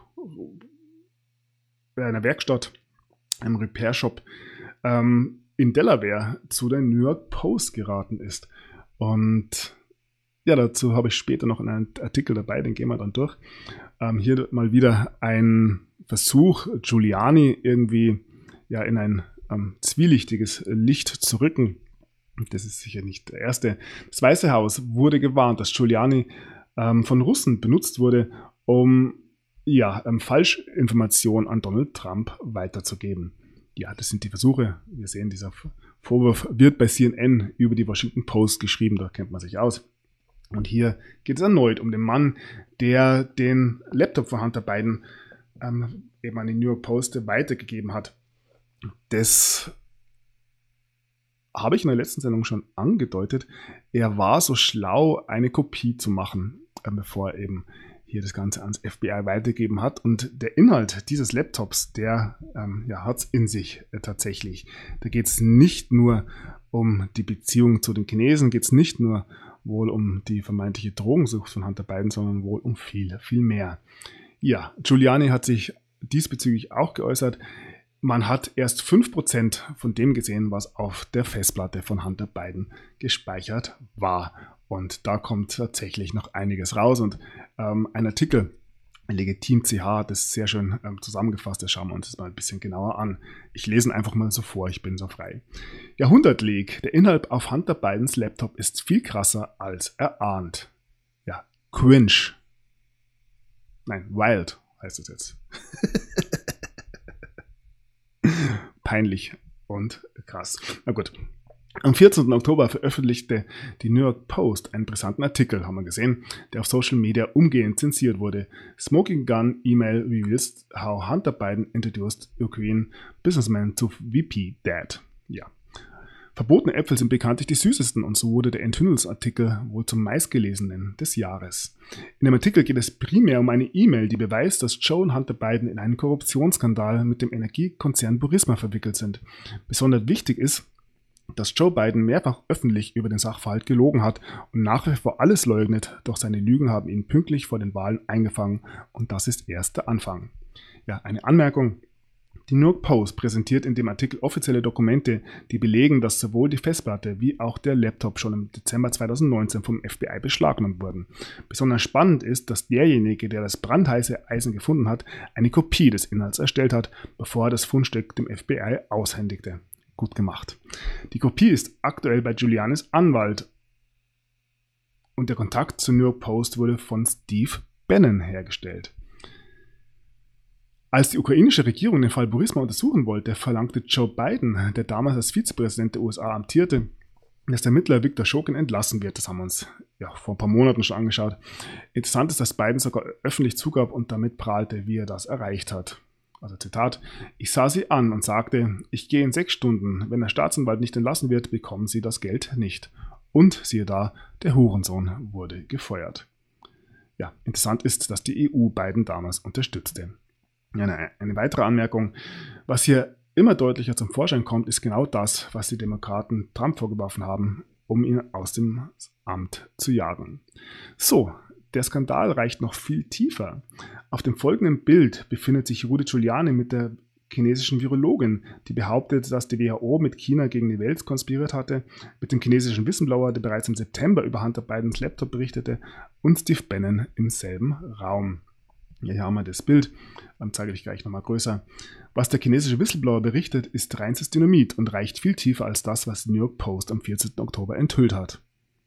einer Werkstatt, einem Repair-Shop in Delaware zu der New York Post geraten ist. Und ja, dazu habe ich später noch einen Artikel dabei, den gehen wir dann durch. Hier mal wieder ein Versuch, Giuliani irgendwie in ein zwielichtiges Licht zu rücken. Das ist sicher nicht der erste. Das Weiße Haus wurde gewarnt, dass Giuliani von Russen benutzt wurde, um Falschinformationen an Donald Trump weiterzugeben. Ja, das sind die Versuche. Wir sehen, dieser Vorwurf wird bei CNN über die Washington Post geschrieben, da kennt man sich aus. Und hier geht es erneut um den Mann, der den Laptop von Hunter Biden eben an die New York Post weitergegeben hat. Das habe ich in der letzten Sendung schon angedeutet. Er war so schlau, eine Kopie zu machen, bevor er eben hier das Ganze ans FBI weitergegeben hat. Und der Inhalt dieses Laptops, der hat es in sich tatsächlich. Da geht es nicht nur um die Beziehung zu den Chinesen, geht es nicht nur wohl um die vermeintliche Drogensucht von Hunter Biden, sondern wohl um viel, viel mehr. Ja, Giuliani hat sich diesbezüglich auch geäußert. Man hat erst 5% von dem gesehen, was auf der Festplatte von Hunter Biden gespeichert war. Und da kommt tatsächlich noch einiges raus. Und ein Artikel, Legitim CH, hat das sehr schön zusammengefasst. Das schauen wir uns das mal ein bisschen genauer an. Ich lese ihn einfach mal so vor, ich bin so frei. Jahrhundertleak, der Inhalt auf Hunter Bidens Laptop ist viel krasser als erahnt. Ja, cringe. Nein, wild heißt es jetzt. Peinlich und krass. Na gut. Am 14. Oktober veröffentlichte die New York Post einen brisanten Artikel, haben wir gesehen, der auf Social Media umgehend zensiert wurde. Smoking Gun Email reveals how Hunter Biden introduced Ukraine businessman to VP Dad. Ja. Verbotene Äpfel sind bekanntlich die süßesten, und so wurde der Enthüllungsartikel wohl zum meistgelesenen des Jahres. In dem Artikel geht es primär um eine E-Mail, die beweist, dass Joe und Hunter Biden in einen Korruptionsskandal mit dem Energiekonzern Burisma verwickelt sind. Besonders wichtig ist, dass Joe Biden mehrfach öffentlich über den Sachverhalt gelogen hat und nach wie vor alles leugnet, doch seine Lügen haben ihn pünktlich vor den Wahlen eingefangen, und das ist erst der Anfang. Ja, eine Anmerkung. Die New York Post präsentiert in dem Artikel offizielle Dokumente, die belegen, dass sowohl die Festplatte wie auch der Laptop schon im Dezember 2019 vom FBI beschlagnahmt wurden. Besonders spannend ist, dass derjenige, der das brandheiße Eisen gefunden hat, eine Kopie des Inhalts erstellt hat, bevor er das Fundstück dem FBI aushändigte. Gut gemacht. Die Kopie ist aktuell bei Giulianis Anwalt, und der Kontakt zur New York Post wurde von Steve Bannon hergestellt. Als die ukrainische Regierung den Fall Burisma untersuchen wollte, verlangte Joe Biden, der damals als Vizepräsident der USA amtierte, dass der Ermittler Viktor Shokin entlassen wird. Das haben wir uns vor ein paar Monaten schon angeschaut. Interessant ist, dass Biden sogar öffentlich zugab und damit prahlte, wie er das erreicht hat. Also Zitat: Ich sah sie an und sagte, ich gehe in 6 Stunden. Wenn der Staatsanwalt nicht entlassen wird, bekommen sie das Geld nicht. Und siehe da, der Hurensohn wurde gefeuert. Ja, interessant ist, dass die EU Biden damals unterstützte. Eine weitere Anmerkung: Was hier immer deutlicher zum Vorschein kommt, ist genau das, was die Demokraten Trump vorgeworfen haben, um ihn aus dem Amt zu jagen. So, der Skandal reicht noch viel tiefer. Auf dem folgenden Bild befindet sich Rudy Giuliani mit der chinesischen Virologin, die behauptet, dass die WHO mit China gegen die Welt konspiriert hatte, mit dem chinesischen Whistleblower, der bereits im September über Hunter Bidens Laptop berichtete, und Steve Bannon im selben Raum. Hier haben wir das Bild, zeige ich gleich nochmal größer. Was der chinesische Whistleblower berichtet, ist reinstes Dynamit und reicht viel tiefer als das, was die New York Post am 14. Oktober enthüllt hat.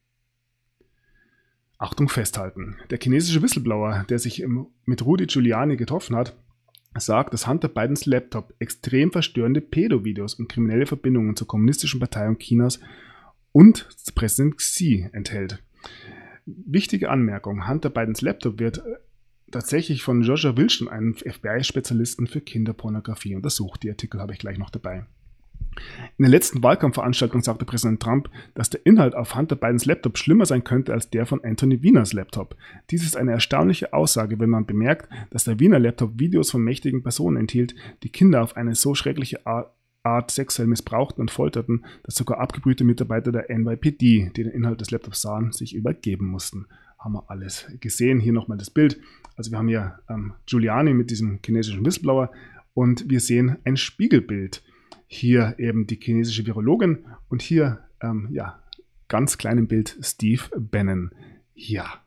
Achtung, festhalten. Der chinesische Whistleblower, der sich mit Rudy Giuliani getroffen hat, sagt, dass Hunter Bidens Laptop extrem verstörende Pedo-Videos und kriminelle Verbindungen zur Kommunistischen Partei und Chinas und zu Präsident Xi enthält. Wichtige Anmerkung: Hunter Bidens Laptop wird tatsächlich von Joshua Wilson, einem FBI-Spezialisten für Kinderpornografie, untersucht. Die Artikel habe ich gleich noch dabei. In der letzten Wahlkampfveranstaltung sagte Präsident Trump, dass der Inhalt auf Hunter Bidens Laptop schlimmer sein könnte als der von Anthony Weiners Laptop. Dies ist eine erstaunliche Aussage, wenn man bemerkt, dass der Weiner Laptop Videos von mächtigen Personen enthielt, die Kinder auf eine so schreckliche Art sexuell missbrauchten und folterten, dass sogar abgebrühte Mitarbeiter der NYPD, die den Inhalt des Laptops sahen, sich übergeben mussten. Haben wir alles gesehen. Hier nochmal das Bild. Also wir haben hier Giuliani mit diesem chinesischen Whistleblower und wir sehen ein Spiegelbild. Hier eben die chinesische Virologin und hier, ganz klein im Bild Steve Bannon. Ja,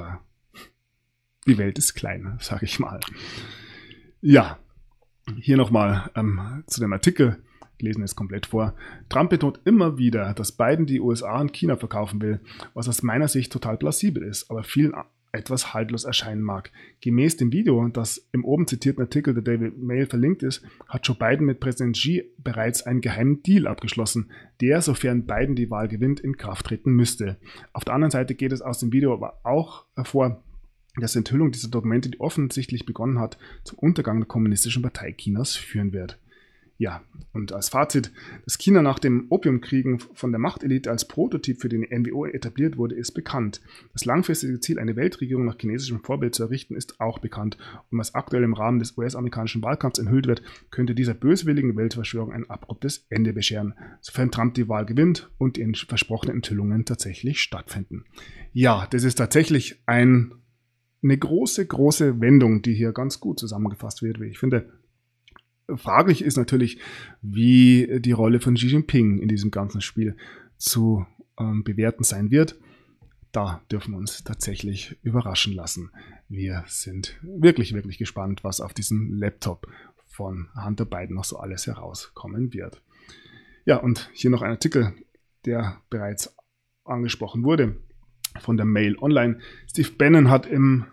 die Welt ist klein, sage ich mal. Ja, hier nochmal zu dem Artikel, ich lese es komplett vor. Trump betont immer wieder, dass Biden die USA an China verkaufen will, was aus meiner Sicht total plausibel ist, aber vielen etwas haltlos erscheinen mag. Gemäß dem Video, das im oben zitierten Artikel der Daily Mail verlinkt ist, hat Joe Biden mit Präsident Xi bereits einen geheimen Deal abgeschlossen, der, sofern Biden die Wahl gewinnt, in Kraft treten müsste. Auf der anderen Seite geht es aus dem Video aber auch hervor, dass die Enthüllung dieser Dokumente, die offensichtlich begonnen hat, zum Untergang der Kommunistischen Partei Chinas führen wird. Ja, und als Fazit: Dass China nach dem Opiumkriegen von der Machtelite als Prototyp für den NWO etabliert wurde, ist bekannt. Das langfristige Ziel, eine Weltregierung nach chinesischem Vorbild zu errichten, ist auch bekannt. Und was aktuell im Rahmen des US-amerikanischen Wahlkampfs enthüllt wird, könnte dieser böswilligen Weltverschwörung ein abruptes Ende bescheren, sofern Trump die Wahl gewinnt und die versprochenen Enthüllungen tatsächlich stattfinden. Ja, das ist tatsächlich eine große, große Wendung, die hier ganz gut zusammengefasst wird, wie ich finde. Fraglich ist natürlich, wie die Rolle von Xi Jinping in diesem ganzen Spiel zu bewerten sein wird. Da dürfen wir uns tatsächlich überraschen lassen. Wir sind wirklich, wirklich gespannt, was auf diesem Laptop von Hunter Biden noch so alles herauskommen wird. Ja, und hier noch ein Artikel, der bereits angesprochen wurde, von der Mail Online. Steve Bannon hat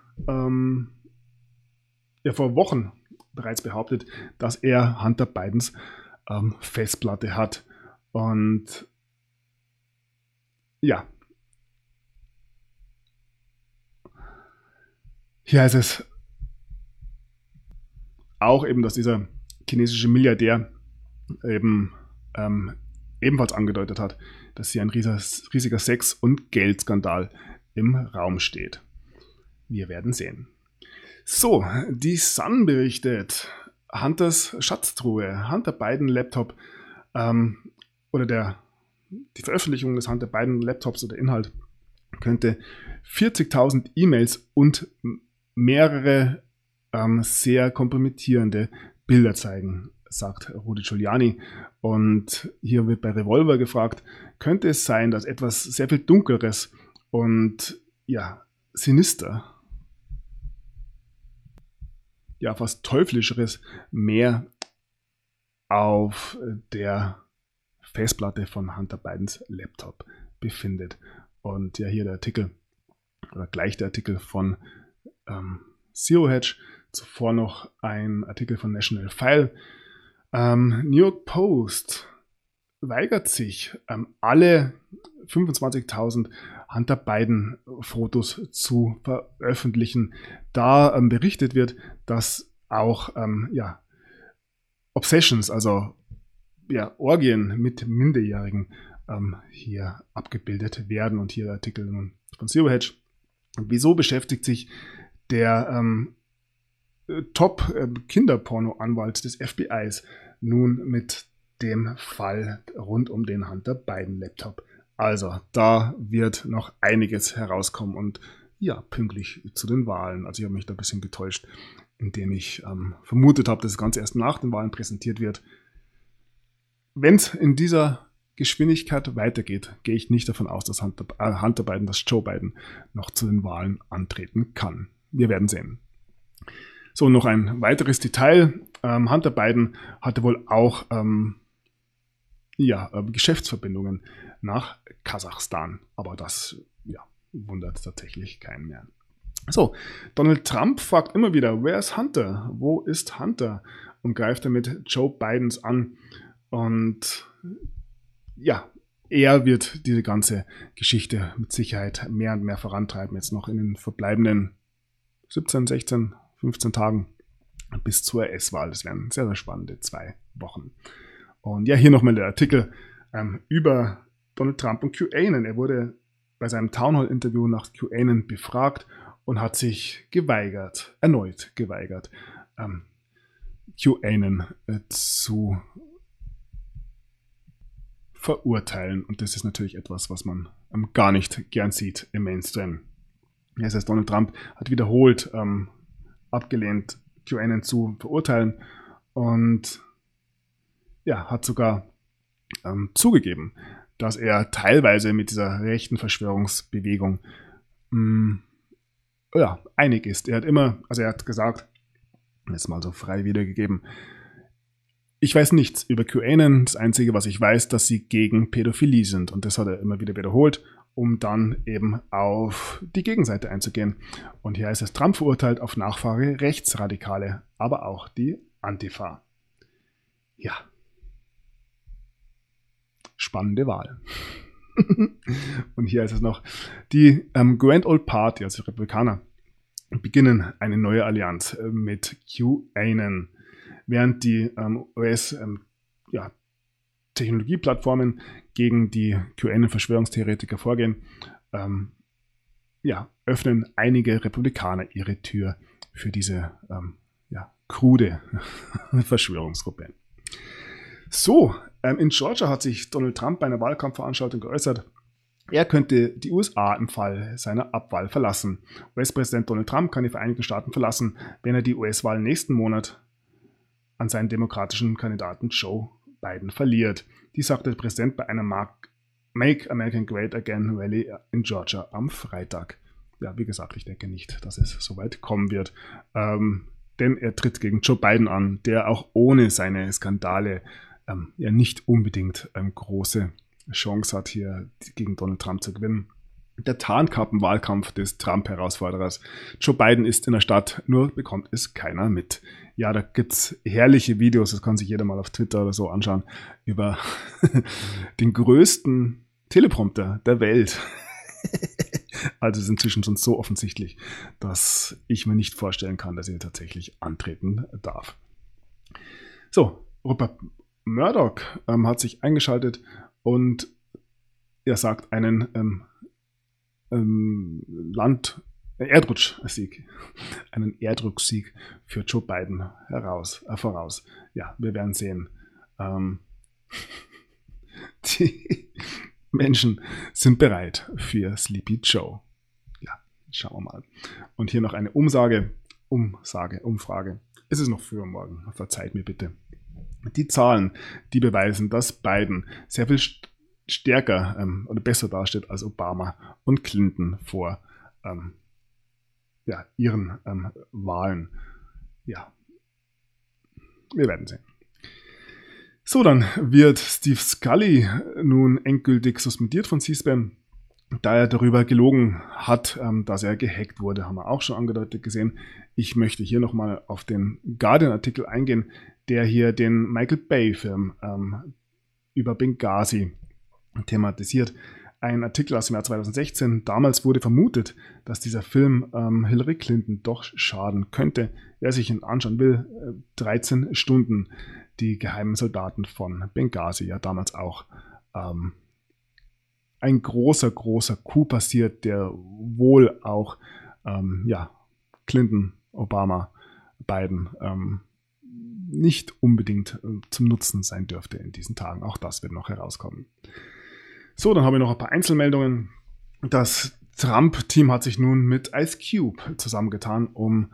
vor Wochen bereits behauptet, dass er Hunter Bidens Festplatte hat. Und ja, hier heißt es auch eben, dass dieser chinesische Milliardär eben ebenfalls angedeutet hat, dass hier ein riesiger Sex- und Geldskandal im Raum steht. Wir werden sehen. So, die Sun berichtet, Hunters Schatztruhe, Hunter Biden Laptop oder die Veröffentlichung des Hunter Biden Laptops oder Inhalt könnte 40.000 E-Mails und mehrere sehr kompromittierende Bilder zeigen, sagt Rudy Giuliani. Und hier wird bei Revolver gefragt, könnte es sein, dass etwas sehr viel Dunkleres und sinister, fast Teuflischeres mehr auf der Festplatte von Hunter Bidens Laptop befindet. Und hier der Artikel, oder gleich der Artikel von Zero Hedge, zuvor noch ein Artikel von National File. New York Post weigert sich, alle 25.000 Hunter Biden Fotos zu veröffentlichen, da berichtet wird, dass auch Obsessions, also ja, Orgien mit Minderjährigen hier abgebildet werden. Und hier der Artikel von Zero Hedge. Wieso beschäftigt sich der Top-Kinderporno-Anwalt des FBIs nun mit dem Fall rund um den Hunter Biden-Laptop? Also, da wird noch einiges herauskommen und ja, pünktlich zu den Wahlen. Also ich habe mich da ein bisschen getäuscht, indem ich vermutet habe, dass das Ganze erst nach den Wahlen präsentiert wird. Wenn es in dieser Geschwindigkeit weitergeht, gehe ich nicht davon aus, dass Hunter Biden, dass Joe Biden noch zu den Wahlen antreten kann. Wir werden sehen. So, noch ein weiteres Detail. Hunter Biden hatte wohl auch Geschäftsverbindungen nach Kasachstan. Aber das wundert tatsächlich keinen mehr. So, Donald Trump fragt immer wieder, wer ist Hunter? Wo ist Hunter? Und greift damit Joe Bidens an. Und ja, er wird diese ganze Geschichte mit Sicherheit mehr und mehr vorantreiben, jetzt noch in den verbleibenden 17, 16, 15 Tagen bis zur US-Wahl. Das werden sehr, sehr spannende 2 Wochen. Und ja, hier nochmal der Artikel über Donald Trump und QAnon. Er wurde bei seinem Townhall-Interview nach QAnon befragt und hat sich erneut geweigert, QAnon zu verurteilen. Und das ist natürlich etwas, was man gar nicht gern sieht im Mainstream. Das heißt, Donald Trump hat wiederholt abgelehnt, QAnon zu verurteilen und ja, hat sogar zugegeben, dass er teilweise mit dieser rechten Verschwörungsbewegung einig ist. Er hat gesagt, jetzt mal so frei wiedergegeben, ich weiß nichts über QAnon. Das Einzige, was ich weiß, dass sie gegen Pädophilie sind. Und das hat er immer wieder wiederholt, um dann eben auf die Gegenseite einzugehen. Und hier heißt es, Trump verurteilt auf Nachfrage Rechtsradikale, aber auch die Antifa. Ja. Spannende Wahl. Und hier heißt es noch, die Grand Old Party, also Republikaner, beginnen eine neue Allianz mit QAnon. Während die US-Technologieplattformen gegen die QAnon-Verschwörungstheoretiker vorgehen, öffnen einige Republikaner ihre Tür für diese krude Verschwörungsgruppe. So, in Georgia hat sich Donald Trump bei einer Wahlkampfveranstaltung geäußert, er könnte die USA im Fall seiner Abwahl verlassen. US-Präsident Donald Trump kann die Vereinigten Staaten verlassen, wenn er die US-Wahl nächsten Monat an seinen demokratischen Kandidaten Joe Biden verliert. Dies sagte der Präsident bei einer Make America Great Again Rally in Georgia am Freitag. Ja, wie gesagt, ich denke nicht, dass es so weit kommen wird. Denn er tritt gegen Joe Biden an, der auch ohne seine Skandale nicht unbedingt große Chance hat, hier gegen Donald Trump zu gewinnen. Der Tarnkappenwahlkampf des Trump-Herausforderers. Joe Biden ist in der Stadt, nur bekommt es keiner mit. Ja, da gibt es herrliche Videos, das kann sich jeder mal auf Twitter oder so anschauen, über den größten Teleprompter der Welt. Also es ist inzwischen schon so offensichtlich, dass ich mir nicht vorstellen kann, dass er tatsächlich antreten darf. So, Rupert Murdoch hat sich eingeschaltet und er sagt einen Erdrutschsieg für Joe Biden voraus. Ja, wir werden sehen. Die Menschen sind bereit für Sleepy Joe. Ja, schauen wir mal. Und hier noch eine Umfrage. Es ist noch früh am Morgen, verzeiht mir bitte. Die Zahlen, die beweisen, dass Biden sehr viel stärker oder besser dasteht als Obama und Clinton vor ihren Wahlen. Ja, wir werden sehen. So, dann wird Steve Scully nun endgültig suspendiert von C-SPAN, da er darüber gelogen hat, dass er gehackt wurde. Haben wir auch schon angedeutet gesehen. Ich möchte hier nochmal auf den Guardian-Artikel eingehen, der hier den Michael Bay-Film über Benghazi thematisiert. ein Artikel aus dem Jahr 2016. Damals wurde vermutet, dass dieser Film Hillary Clinton doch schaden könnte. Wer sich ihn anschauen will, 13 Stunden, die geheimen Soldaten von Benghazi, ja damals auch ein großer Coup passiert, der wohl auch Clinton, Obama, Biden nicht unbedingt zum Nutzen sein dürfte in diesen Tagen. Auch das wird noch herauskommen. So, dann habe ich noch ein paar Einzelmeldungen. Das Trump-Team hat sich nun mit Ice Cube zusammengetan, um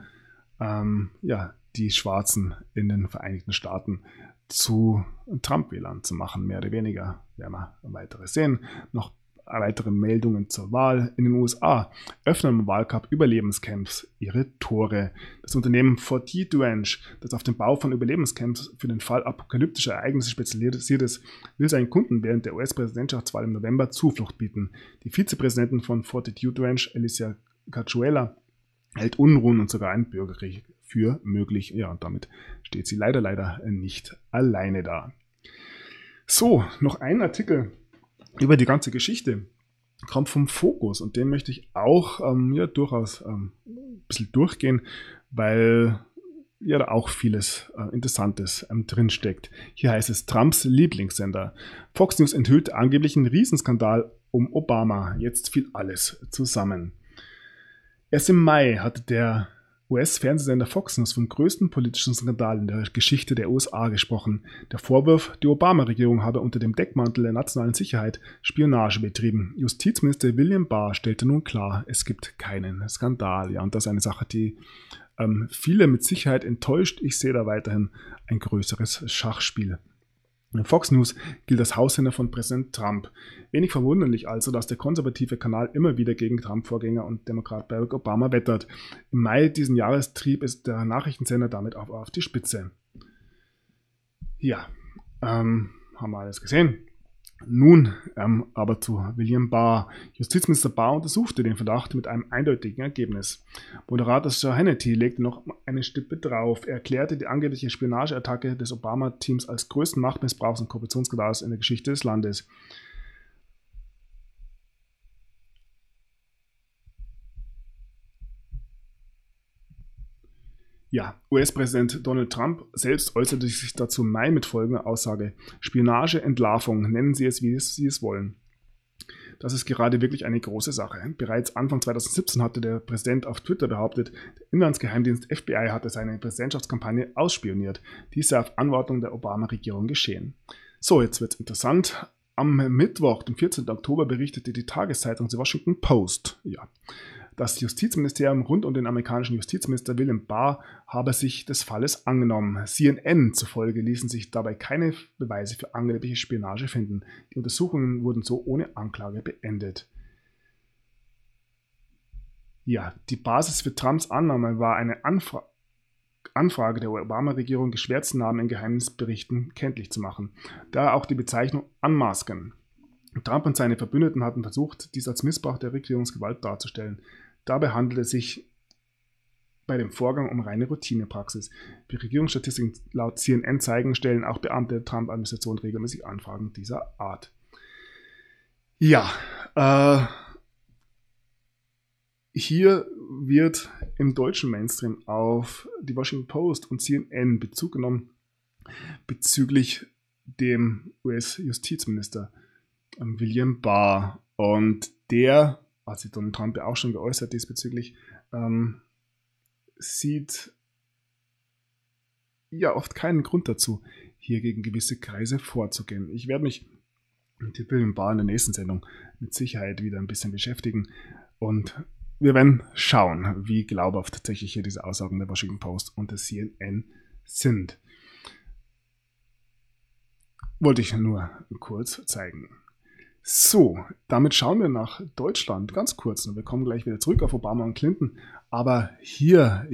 die Schwarzen in den Vereinigten Staaten zu Trump-Wählern zu machen, mehr oder weniger. Werden wir weiteres sehen. Noch weitere Meldungen zur Wahl. In den USA öffnen im Wahlcup Überlebenscamps ihre Tore. Das Unternehmen Fortitude Ranch, das auf den Bau von Überlebenscamps für den Fall apokalyptischer Ereignisse spezialisiert ist, will seinen Kunden während der US-Präsidentschaftswahl im November Zuflucht bieten. Die Vizepräsidentin von Fortitude Ranch, Alicia Cachuela, hält Unruhen und sogar einen Bürgerkrieg für möglich. Ja, und damit steht sie leider nicht alleine da. So, noch ein Artikel über die ganze Geschichte kommt vom Fokus und den möchte ich auch durchaus ein bisschen durchgehen, weil ja da auch vieles Interessantes drinsteckt. Hier heißt es Trumps Lieblingssender. Fox News enthüllt angeblich einen Riesenskandal um Obama. Jetzt fiel alles zusammen. Erst im Mai hatte der US-Fernsehsender Fox News vom größten politischen Skandal in der Geschichte der USA gesprochen. Der Vorwurf, die Obama-Regierung habe unter dem Deckmantel der nationalen Sicherheit Spionage betrieben. Justizminister William Barr stellte nun klar, es gibt keinen Skandal. Ja, und das ist eine Sache, die viele mit Sicherheit enttäuscht. Ich sehe da weiterhin ein größeres Schachspiel. Fox News gilt als Haussender von Präsident Trump. Wenig verwunderlich also, dass der konservative Kanal immer wieder gegen Trump-Vorgänger und Demokrat Barack Obama wettert. Im Mai diesen Jahres trieb es der Nachrichtensender damit auf die Spitze. Ja, haben wir alles gesehen. Nun aber zu William Barr. Justizminister Barr untersuchte den Verdacht mit einem eindeutigen Ergebnis. Moderator Sean Hannity legte noch eine Stippe drauf. Er erklärte die angebliche Spionageattacke des Obama-Teams als größten Machtmissbrauchs- und Korruptionsskandals in der Geschichte des Landes. Ja, US-Präsident Donald Trump selbst äußerte sich dazu im Mai mit folgender Aussage: Spionage, Entlarvung, nennen Sie es, wie Sie es wollen. Das ist gerade wirklich eine große Sache. Bereits Anfang 2017 hatte der Präsident auf Twitter behauptet, der Inlandsgeheimdienst FBI hatte seine Präsidentschaftskampagne ausspioniert. Dies sei auf Anordnung der Obama-Regierung geschehen. So, jetzt wird's interessant. Am Mittwoch, dem 14. Oktober, berichtete die Tageszeitung The Washington Post, das Justizministerium rund um den amerikanischen Justizminister William Barr habe sich des Falles angenommen. CNN zufolge ließen sich dabei keine Beweise für angebliche Spionage finden. Die Untersuchungen wurden so ohne Anklage beendet. Ja, die Basis für Trumps Annahme war eine Anfrage der Obama-Regierung, geschwärzten Namen in Geheimnisberichten kenntlich zu machen. Daher auch die Bezeichnung Unmasken. Trump und seine Verbündeten hatten versucht, dies als Missbrauch der Regierungsgewalt darzustellen. Dabei handelt es sich bei dem Vorgang um reine Routinepraxis. Die Regierungsstatistiken laut CNN zeigen, stellen auch Beamte der Trump-Administration regelmäßig Anfragen dieser Art. Ja, hier wird im deutschen Mainstream auf die Washington Post und CNN Bezug genommen bezüglich dem US-Justizminister William Barr. Und der, hat sich Donald Trump ja auch schon geäußert diesbezüglich, sieht ja oft keinen Grund dazu, hier gegen gewisse Kreise vorzugehen. Ich werde mich mit William Barr in der nächsten Sendung mit Sicherheit wieder ein bisschen beschäftigen und wir werden schauen, wie glaubhaft tatsächlich hier diese Aussagen der Washington Post und der CNN sind. Wollte ich nur kurz zeigen. So, damit schauen wir nach Deutschland, ganz kurz. Und wir kommen gleich wieder zurück auf Obama und Clinton. Aber hier,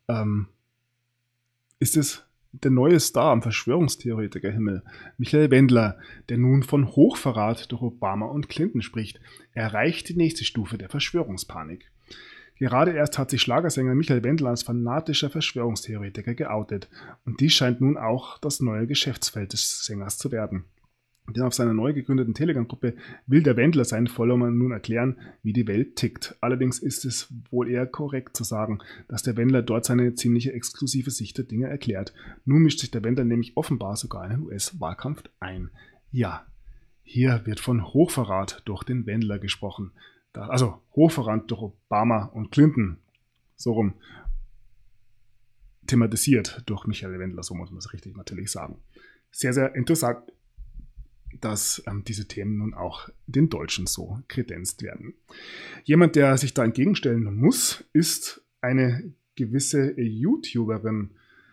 ist es der neue Star am Verschwörungstheoretikerhimmel, Michael Wendler, der nun von Hochverrat durch Obama und Clinton spricht. Er erreicht die nächste Stufe der Verschwörungspanik. Gerade erst hat sich Schlagersänger Michael Wendler als fanatischer Verschwörungstheoretiker geoutet. Und dies scheint nun auch das neue Geschäftsfeld des Sängers zu werden. Denn auf seiner neu gegründeten Telegram-Gruppe will der Wendler seinen Followern nun erklären, wie die Welt tickt. Allerdings ist es wohl eher korrekt zu sagen, dass der Wendler dort seine ziemliche exklusive Sicht der Dinge erklärt. Nun mischt sich der Wendler nämlich offenbar sogar in den US-Wahlkampf ein. Ja, hier wird von Hochverrat durch den Wendler gesprochen. Also Hochverrat durch Obama und Clinton, so rum, thematisiert durch Michael Wendler, so muss man es richtig natürlich sagen. Sehr, sehr interessant, dass diese Themen nun auch den Deutschen so kredenzt werden. Jemand, der sich da entgegenstellen muss, ist eine gewisse YouTuberin,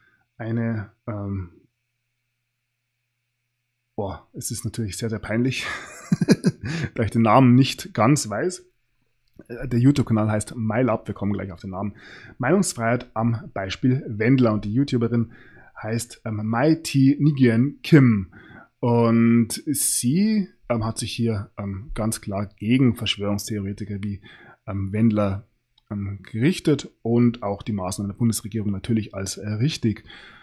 es ist natürlich sehr, sehr peinlich, da ich den Namen nicht ganz weiß. Der YouTube-Kanal heißt MyLab, wir kommen gleich auf den Namen. Meinungsfreiheit am Beispiel Wendler, und die YouTuberin heißt Mighty Nguyen Kim. Und sie hat sich hier ganz klar gegen Verschwörungstheoretiker wie Wendler gerichtet und auch die Maßnahmen der Bundesregierung natürlich als richtig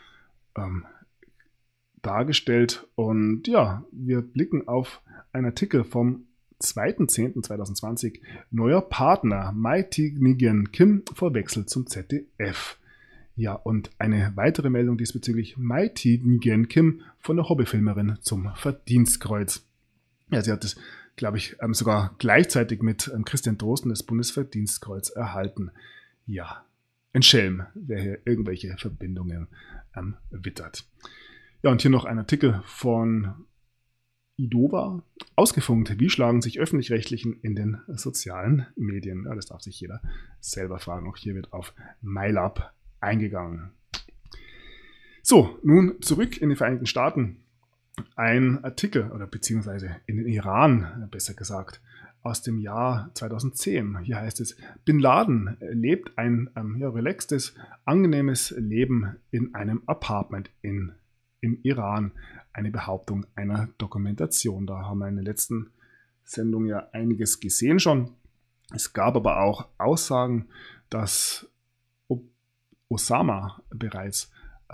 dargestellt. Und ja, wir blicken auf einen Artikel vom 2.10.2020. Neuer Partner, Mighty Nguyen Kim vor Wechsel zum ZDF. Ja, und eine weitere Meldung diesbezüglich: Mighty Nguyen Kim von der Hobbyfilmerin zum Verdienstkreuz. Ja, sie hat es, glaube ich, sogar gleichzeitig mit Christian Drosten das Bundesverdienstkreuz erhalten. Ja, ein Schelm, wer hier irgendwelche Verbindungen wittert. Ja, und hier noch ein Artikel von Idova. Ausgefunkt, wie schlagen sich Öffentlich-Rechtlichen in den sozialen Medien? Ja, das darf sich jeder selber fragen. Auch hier wird auf MyLab eingegangen. So, nun zurück in die Vereinigten Staaten. Ein Artikel, oder beziehungsweise in den Iran, besser gesagt, aus dem Jahr 2010. Hier heißt es: Bin Laden lebt ein relaxtes, angenehmes Leben in einem Apartment im Iran. Eine Behauptung einer Dokumentation. Da haben wir in der letzten Sendung ja einiges gesehen schon. Es gab aber auch Aussagen, dass Osama bereits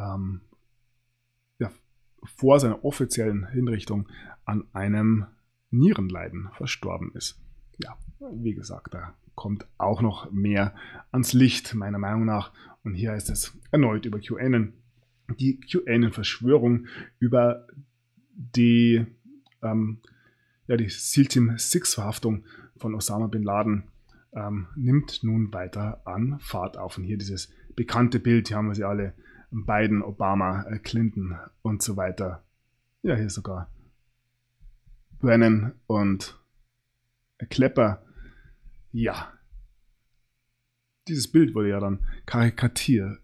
vor seiner offiziellen Hinrichtung an einem Nierenleiden verstorben ist. Ja, wie gesagt, da kommt auch noch mehr ans Licht, meiner Meinung nach. Und hier heißt es erneut über QAnon. Die QAnon-Verschwörung über die SEAL-Team 6-Verhaftung von Osama Bin Laden nimmt nun weiter an Fahrt auf. Und hier dieses bekannte Bild, hier haben wir sie alle: Biden, Obama, Clinton und so weiter. Ja, hier sogar Brennan und Klepper. Ja, dieses Bild wurde ja dann karikiert.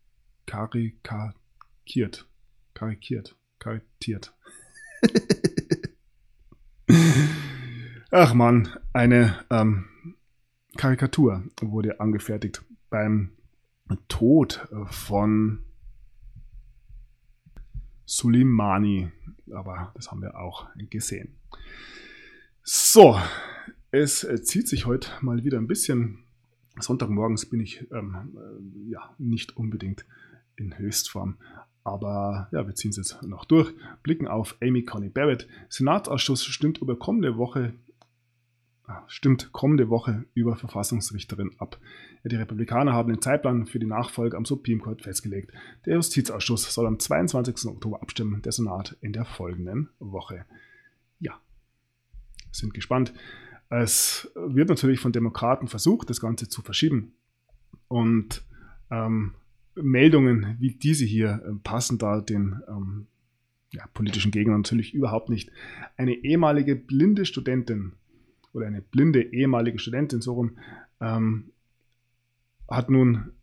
Ach man, eine Karikatur wurde angefertigt beim Tod von Soleimani, aber das haben wir auch gesehen. So, es zieht sich heute mal wieder ein bisschen. Sonntagmorgens bin ich nicht unbedingt in Höchstform, aber ja, wir ziehen es jetzt noch durch. Blicken auf Amy Coney Barrett. Senatsausschuss stimmt kommende Woche über Verfassungsrichterin ab. Ja, die Republikaner haben den Zeitplan für die Nachfolge am Supreme Court festgelegt. Der Justizausschuss soll am 22. Oktober abstimmen, der Senat in der folgenden Woche. Ja, sind gespannt. Es wird natürlich von Demokraten versucht, das Ganze zu verschieben. Und Meldungen wie diese hier passen da den politischen Gegnern natürlich überhaupt nicht. Eine ehemalige blinde Studentin oder eine blinde ehemalige Studentin, so rum, hat nun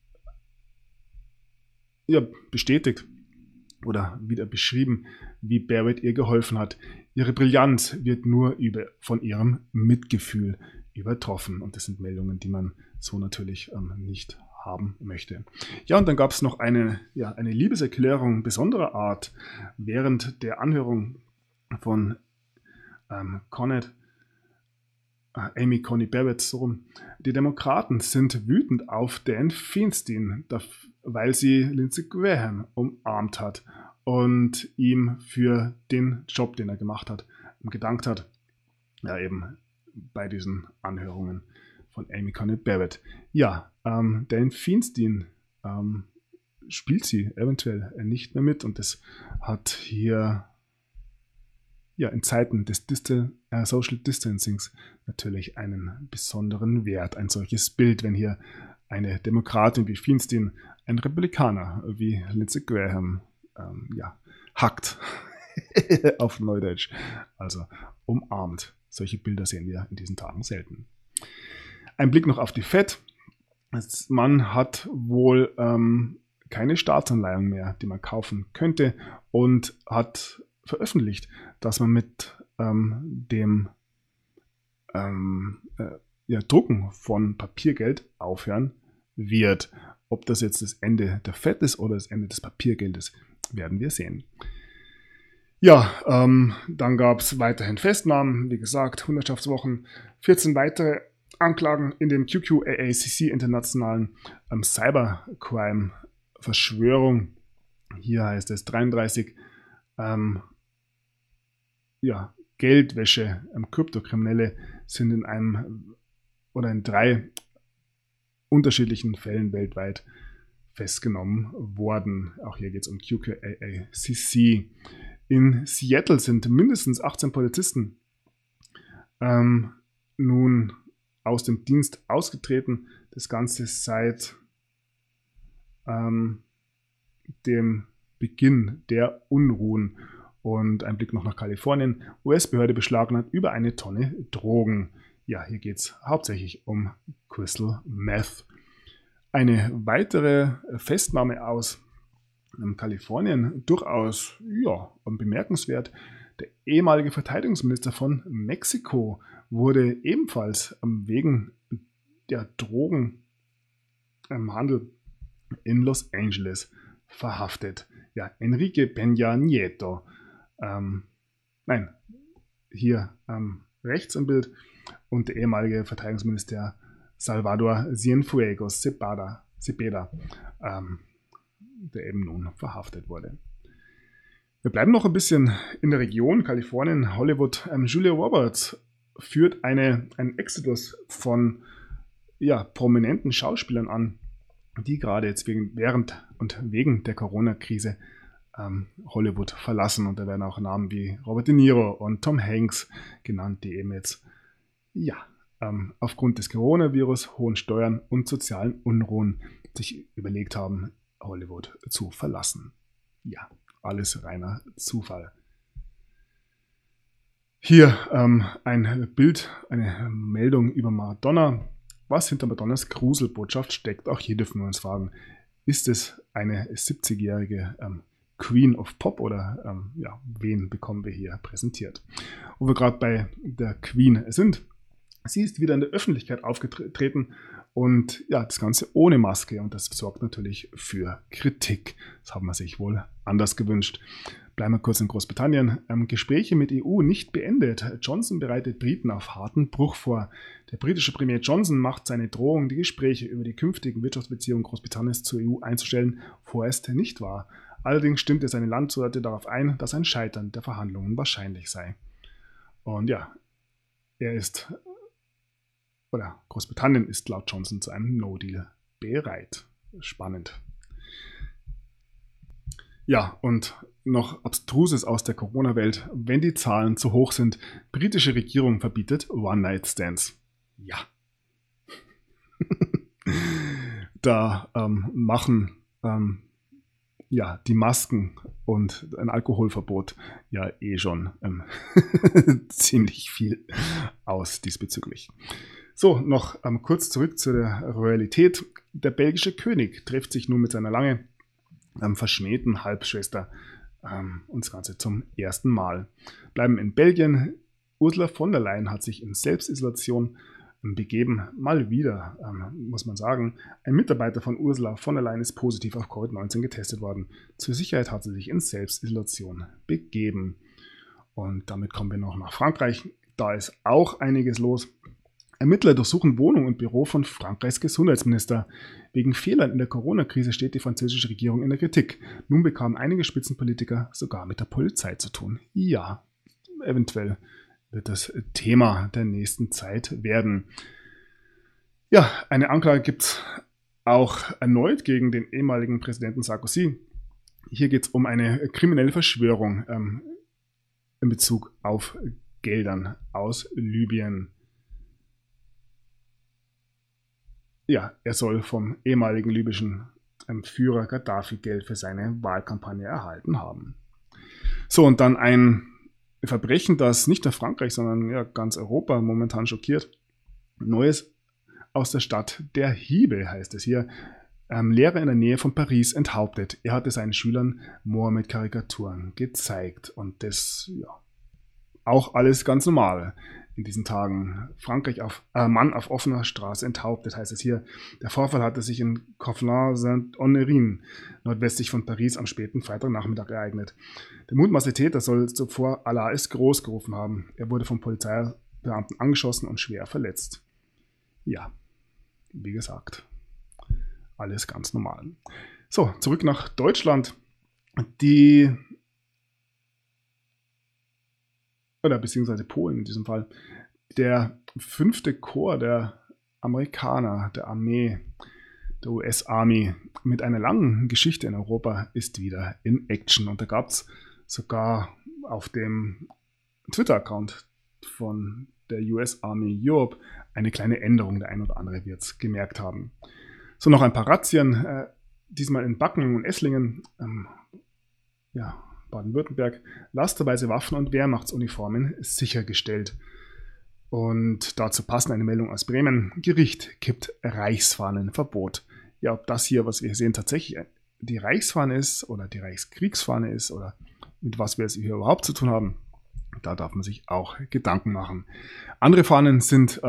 bestätigt oder wieder beschrieben, wie Barrett ihr geholfen hat. Ihre Brillanz wird nur von ihrem Mitgefühl übertroffen. Und das sind Meldungen, die man so natürlich nicht haben möchte. Ja, und dann gab es noch eine Liebeserklärung besonderer Art während der Anhörung von Amy Coney Barrett. So. Die Demokraten sind wütend auf Dan Feinstein, weil sie Lindsey Graham umarmt hat und ihm für den Job, den er gemacht hat, gedankt hat. Ja, eben bei diesen Anhörungen von Amy Coney Barrett. Ja, Dianne Feinstein spielt sie eventuell nicht mehr mit und das hat hier in Zeiten des Social Distancings natürlich einen besonderen Wert, ein solches Bild, wenn hier eine Demokratin wie Feinstein einen Republikaner wie Lindsey Graham hackt, auf Neudeutsch, also umarmt. Solche Bilder sehen wir in diesen Tagen selten. Ein Blick noch auf die Fed. Man hat wohl keine Staatsanleihen mehr, die man kaufen könnte und hat veröffentlicht, dass man mit dem Drucken von Papiergeld aufhören wird. Ob das jetzt das Ende der Fed ist oder das Ende des Papiergeldes, werden wir sehen. Ja, dann gab es weiterhin Festnahmen, wie gesagt, Hundertschaftswochen, 14 weitere Anklagen in dem QQAACC internationalen Cybercrime-Verschwörung. Hier heißt es 33 Geldwäsche, Kryptokriminelle sind in 3 unterschiedlichen Fällen weltweit festgenommen worden. Auch hier geht es um QQAACC. In Seattle sind mindestens 18 Polizisten nun aus dem Dienst ausgetreten. Das Ganze seit dem Beginn der Unruhen. Und ein Blick noch nach Kalifornien. US-Behörde beschlagnahmt über 1 Tonne Drogen. Ja, hier geht es hauptsächlich um Crystal Meth. Eine weitere Festnahme aus Kalifornien, durchaus bemerkenswert. Der ehemalige Verteidigungsminister von Mexiko wurde ebenfalls wegen der Drogenhandel in Los Angeles verhaftet. Ja, Enrique Peña Nieto. Rechts im Bild und der ehemalige Verteidigungsminister Salvador Cienfuegos Cepeda, der eben nun verhaftet wurde. Wir bleiben noch ein bisschen in der Region Kalifornien, Hollywood. Julia Roberts führt einen Exodus von prominenten Schauspielern an, die gerade jetzt während und wegen der Corona-Krise Hollywood verlassen. Und da werden auch Namen wie Robert De Niro und Tom Hanks genannt, die eben jetzt aufgrund des Coronavirus, hohen Steuern und sozialen Unruhen sich überlegt haben, Hollywood zu verlassen. Ja, alles reiner Zufall. Hier ein Bild, eine Meldung über Madonna. Was hinter Madonnas Gruselbotschaft steckt, auch hier dürfen wir uns fragen, ist es eine 70-jährige Queen of Pop oder wen bekommen wir hier präsentiert? Wo wir gerade bei der Queen sind, sie ist wieder in der Öffentlichkeit aufgetreten und das Ganze ohne Maske und das sorgt natürlich für Kritik. Das haben wir sich wohl anders gewünscht. Bleiben wir kurz in Großbritannien. Gespräche mit EU nicht beendet. Johnson bereitet Briten auf harten Bruch vor. Der britische Premier Johnson macht seine Drohung, die Gespräche über die künftigen Wirtschaftsbeziehungen Großbritanniens zur EU einzustellen, vorerst nicht wahr. Allerdings stimmte seine Landsleute darauf ein, dass ein Scheitern der Verhandlungen wahrscheinlich sei. Und Großbritannien ist laut Johnson zu einem No-Deal bereit. Spannend. Ja, und noch Abstruses aus der Corona-Welt. Wenn die Zahlen zu hoch sind, britische Regierung verbietet One-Night-Stands. Ja. Da machen die Masken und ein Alkoholverbot schon ziemlich viel aus diesbezüglich. So, noch kurz zurück zu der Royalität. Der belgische König trifft sich nun mit seiner lange verschmähten Halbschwester und das Ganze zum ersten Mal. Bleiben in Belgien. Ursula von der Leyen hat sich in Selbstisolation begeben. Mal wieder, muss man sagen, ein Mitarbeiter von Ursula von der Leyen ist positiv auf Covid-19 getestet worden. Zur Sicherheit hat sie sich in Selbstisolation begeben. Und damit kommen wir noch nach Frankreich. Da ist auch einiges los. Ermittler durchsuchen Wohnung und Büro von Frankreichs Gesundheitsminister. Wegen Fehlern in der Corona-Krise steht die französische Regierung in der Kritik. Nun bekamen einige Spitzenpolitiker sogar mit der Polizei zu tun. Ja, eventuell wird das Thema der nächsten Zeit werden. Ja, eine Anklage gibt es auch erneut gegen den ehemaligen Präsidenten Sarkozy. Hier geht es um eine kriminelle Verschwörung in Bezug auf Geldern aus Libyen. Ja, er soll vom ehemaligen libyschen Führer Gaddafi Geld für seine Wahlkampagne erhalten haben. So, und dann ein Verbrechen, das nicht nur Frankreich, sondern ja, ganz Europa momentan schockiert. Neues aus der Stadt der Hiebe heißt es hier. Lehrer in der Nähe von Paris enthauptet. Er hatte seinen Schülern Mohammed-Karikaturen gezeigt. Und das, ja, auch alles ganz normal in diesen Tagen. Frankreich Mann auf offener Straße enthauptet, heißt es hier. Der Vorfall hatte sich in Conflans-Saint-Honorine, nordwestlich von Paris, am späten Freitagnachmittag ereignet. Der mutmaßliche Täter soll zuvor Allah ist groß gerufen haben. Er wurde vom Polizeibeamten angeschossen und schwer verletzt. Ja, wie gesagt, alles ganz normal. So, zurück nach Deutschland. Beziehungsweise Polen in diesem Fall. Der 5. Korps der Amerikaner, der Armee, der US Army, mit einer langen Geschichte in Europa, ist wieder in Action. Und da gab es sogar auf dem Twitter-Account von der US Army Europe eine kleine Änderung. Der ein oder andere wird es gemerkt haben. So, noch ein paar Razzien, diesmal in Backen und Esslingen, Baden-Württemberg, lasterweise Waffen und Wehrmachtsuniformen sichergestellt. Und dazu passend eine Meldung aus Bremen. Gericht kippt Reichsfahnenverbot. Ja, ob das hier, was wir sehen, tatsächlich die Reichsfahne ist oder die Reichskriegsfahne ist oder mit was wir es hier überhaupt zu tun haben, da darf man sich auch Gedanken machen. Andere Fahnen sind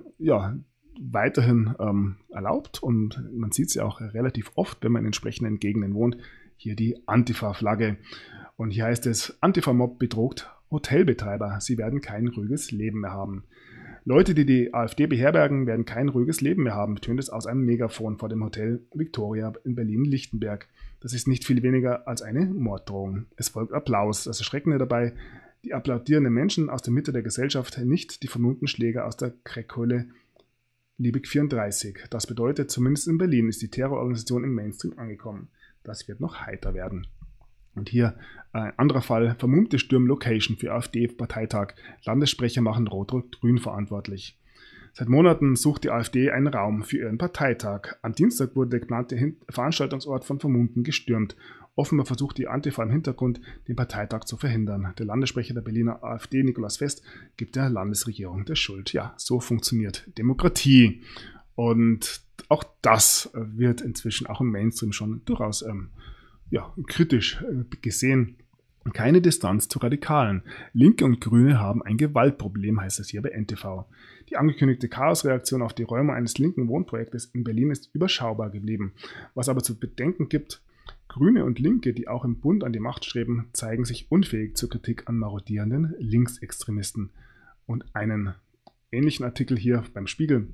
weiterhin erlaubt und man sieht sie auch relativ oft, wenn man in entsprechenden Gegenden wohnt. Hier die Antifa-Flagge. Und hier heißt es, Antifa-Mob bedroht Hotelbetreiber. Sie werden kein ruhiges Leben mehr haben. Leute, die die AfD beherbergen, werden kein ruhiges Leben mehr haben, tönt es aus einem Megafon vor dem Hotel Victoria in Berlin-Lichtenberg. Das ist nicht viel weniger als eine Morddrohung. Es folgt Applaus. Das Erschreckende dabei, die applaudierenden Menschen aus der Mitte der Gesellschaft, nicht die vermummten Schläger aus der Crackhöhle Liebig 34. Das bedeutet, zumindest in Berlin ist die Terrororganisation im Mainstream angekommen. Das wird noch heiter werden. Und hier ein anderer Fall, vermummte Sturm-Location für AfD-Parteitag. Landessprecher machen Rot-Rot-Grün verantwortlich. Seit Monaten sucht die AfD einen Raum für ihren Parteitag. Am Dienstag wurde der geplante Veranstaltungsort von Vermummten gestürmt. Offenbar versucht die Antifa im Hintergrund, den Parteitag zu verhindern. Der Landessprecher der Berliner AfD, Nikolaus Fest, gibt der Landesregierung der Schuld. Ja, so funktioniert Demokratie. Und auch das wird inzwischen auch im Mainstream schon durchaus kritisch gesehen. Keine Distanz zu Radikalen. Linke und Grüne haben ein Gewaltproblem, heißt es hier bei NTV. Die angekündigte Chaosreaktion auf die Räume eines linken Wohnprojektes in Berlin ist überschaubar geblieben. Was aber zu bedenken gibt, Grüne und Linke, die auch im Bund an die Macht streben, zeigen sich unfähig zur Kritik an marodierenden Linksextremisten. Und einen ähnlichen Artikel hier beim Spiegel.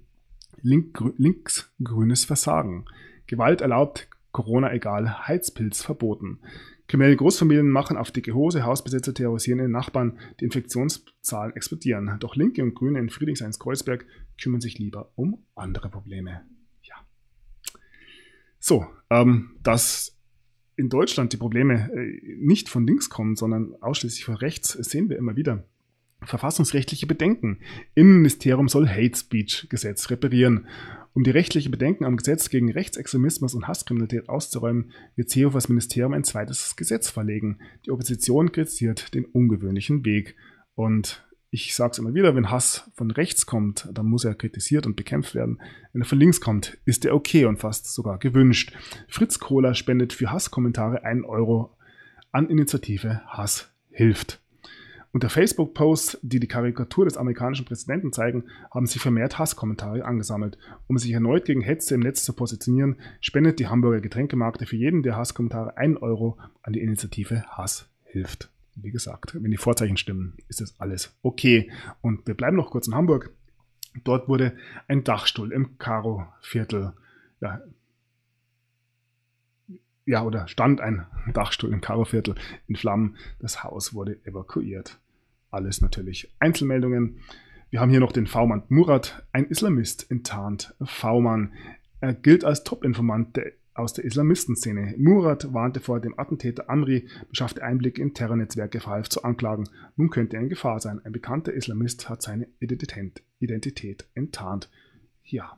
Linksgrünes Versagen. Gewalt erlaubt, Corona egal, Heizpilz verboten. Kriminelle Großfamilien machen auf dicke Hose, Hausbesitzer terrorisieren ihre Nachbarn, die Infektionszahlen explodieren. Doch Linke und Grüne in Friedrichshain-Kreuzberg kümmern sich lieber um andere Probleme. Ja. So, dass in Deutschland die Probleme nicht von links kommen, sondern ausschließlich von rechts, sehen wir immer wieder. Verfassungsrechtliche Bedenken. Innenministerium soll Hate Speech Gesetz reparieren. Um die rechtlichen Bedenken am Gesetz gegen Rechtsextremismus und Hasskriminalität auszuräumen, wird Seehofers Ministerium ein zweites Gesetz verlegen. Die Opposition kritisiert den ungewöhnlichen Weg. Und ich sage es immer wieder, wenn Hass von rechts kommt, dann muss er kritisiert und bekämpft werden. Wenn er von links kommt, ist er okay und fast sogar gewünscht. Fritz Kohler spendet für Hasskommentare 1 Euro an Initiative Hass hilft. Unter Facebook-Posts, die die Karikatur des amerikanischen Präsidenten zeigen, haben sich vermehrt Hasskommentare angesammelt. Um sich erneut gegen Hetze im Netz zu positionieren, spendet die Hamburger Getränkemarkte für jeden der Hasskommentare 1 Euro an die Initiative Hass hilft. Wie gesagt, wenn die Vorzeichen stimmen, ist das alles okay. Und wir bleiben noch kurz in Hamburg. Dort wurde ein Dachstuhl im Karo-Viertel, stand ein Dachstuhl im Karo-Viertel in Flammen. Das Haus wurde evakuiert. alles natürlich Einzelmeldungen. Wir haben hier noch den V-Mann Murat, ein Islamist enttarnt. V-Mann, er gilt als Top-Informant aus der Islamistenszene. Murat warnte vor dem Attentäter Amri, beschaffte Einblick in Terrornetzwerke, verhalf zu Anklagen. Nun könnte er in Gefahr sein. Ein bekannter Islamist hat seine Identität enttarnt. Ja.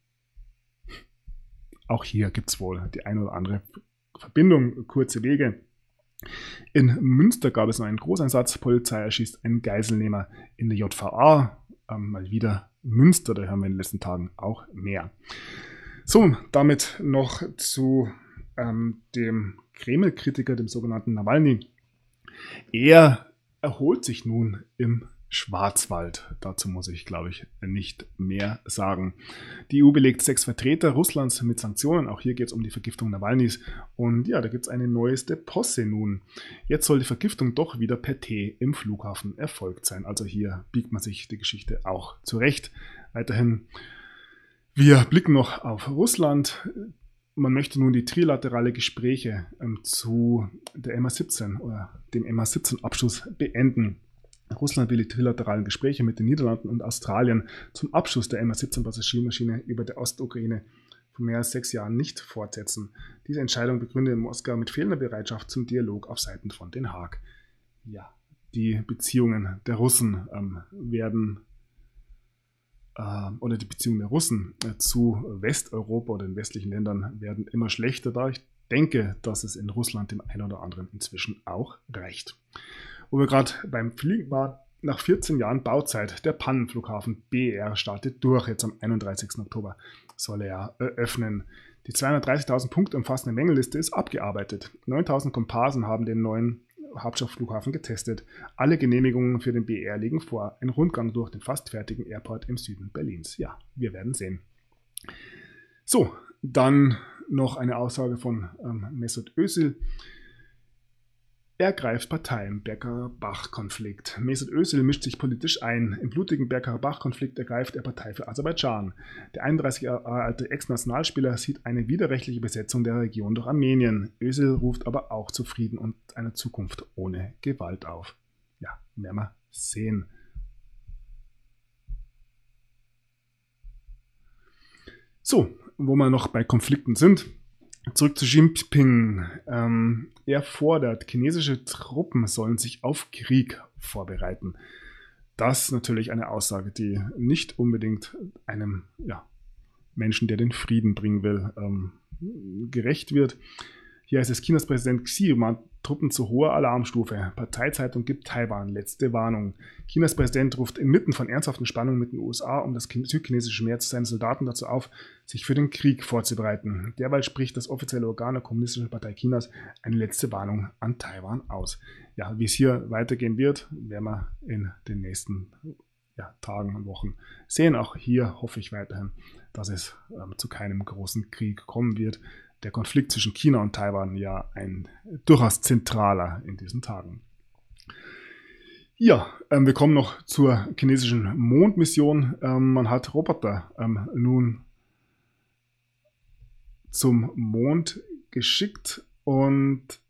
Auch hier gibt es wohl die eine oder andere Verbindung, kurze Wege. In Münster gab es noch einen Großeinsatz. Polizei erschießt einen Geiselnehmer in der JVA. Mal wieder Münster, da hören wir in den letzten Tagen auch mehr. So, damit noch zu dem Kreml-Kritiker, dem sogenannten Nawalny. Er erholt sich nun im Schwarzwald. Dazu muss ich, glaube ich, nicht mehr sagen. Die EU belegt 6 Vertreter Russlands mit Sanktionen. Auch hier geht es um die Vergiftung Nawalnys. Und ja, da gibt es eine neueste Posse nun. Jetzt soll die Vergiftung doch wieder per Tee im Flughafen erfolgt sein. Also hier biegt man sich die Geschichte auch zurecht. Weiterhin, wir blicken noch auf Russland. Man möchte nun die trilaterale Gespräche zu der MH17 oder dem MH17-Abschuss beenden. Russland will die trilateralen Gespräche mit den Niederlanden und Australien zum Abschuss der MH17-Passagiermaschine über der Ostukraine vor mehr als 6 Jahren nicht fortsetzen. Diese Entscheidung begründet Moskau mit fehlender Bereitschaft zum Dialog auf Seiten von Den Haag. Ja, die Beziehungen der Russen die Beziehungen der Russen zu Westeuropa oder den westlichen Ländern werden immer schlechter, da ich denke, dass es in Russland dem einen oder anderen inzwischen auch reicht. Wo wir gerade beim Fliegen waren, nach 14 Jahren Bauzeit, der Pannenflughafen BER startet durch. Jetzt am 31. Oktober soll er eröffnen. Die 230.000 Punkte umfassende Mängelliste ist abgearbeitet. 9.000 Komparsen haben den neuen Hauptstadtflughafen getestet. Alle Genehmigungen für den BER liegen vor. Ein Rundgang durch den fast fertigen Airport im Süden Berlins. Ja, wir werden sehen. So, dann noch eine Aussage von Mesut Özil. Er greift Partei im Bergkarabach-Konflikt. Mesut Özil mischt sich politisch ein. Im blutigen Bergkarabach-Konflikt ergreift er Partei für Aserbaidschan. Der 31 Jahre alte Ex-Nationalspieler sieht eine widerrechtliche Besetzung der Region durch Armenien. Özil ruft aber auch zu Frieden und einer Zukunft ohne Gewalt auf. Ja, werden wir sehen. So, wo wir noch bei Konflikten sind. Zurück zu Xi Jinping. Er fordert, chinesische Truppen sollen sich auf Krieg vorbereiten. Das ist natürlich eine Aussage, die nicht unbedingt einem Menschen, der den Frieden bringen will, gerecht wird. Hier heißt es, Chinas Präsident Xi mahnt Truppen zu hoher Alarmstufe. Parteizeitung gibt Taiwan letzte Warnung. Chinas Präsident ruft inmitten von ernsthaften Spannungen mit den USA um das südchinesische Meer seine Soldaten dazu auf, sich für den Krieg vorzubereiten. Derweil spricht das offizielle Organ der Kommunistischen Partei Chinas eine letzte Warnung an Taiwan aus. Ja, wie es hier weitergehen wird, werden wir in den nächsten Tagen und Wochen sehen. Auch hier hoffe ich weiterhin, dass es zu keinem großen Krieg kommen wird. Der Konflikt zwischen China und Taiwan ja ein durchaus zentraler in diesen Tagen. Ja, wir kommen noch zur chinesischen Mondmission. Man hat Roboter nun zum Mond geschickt und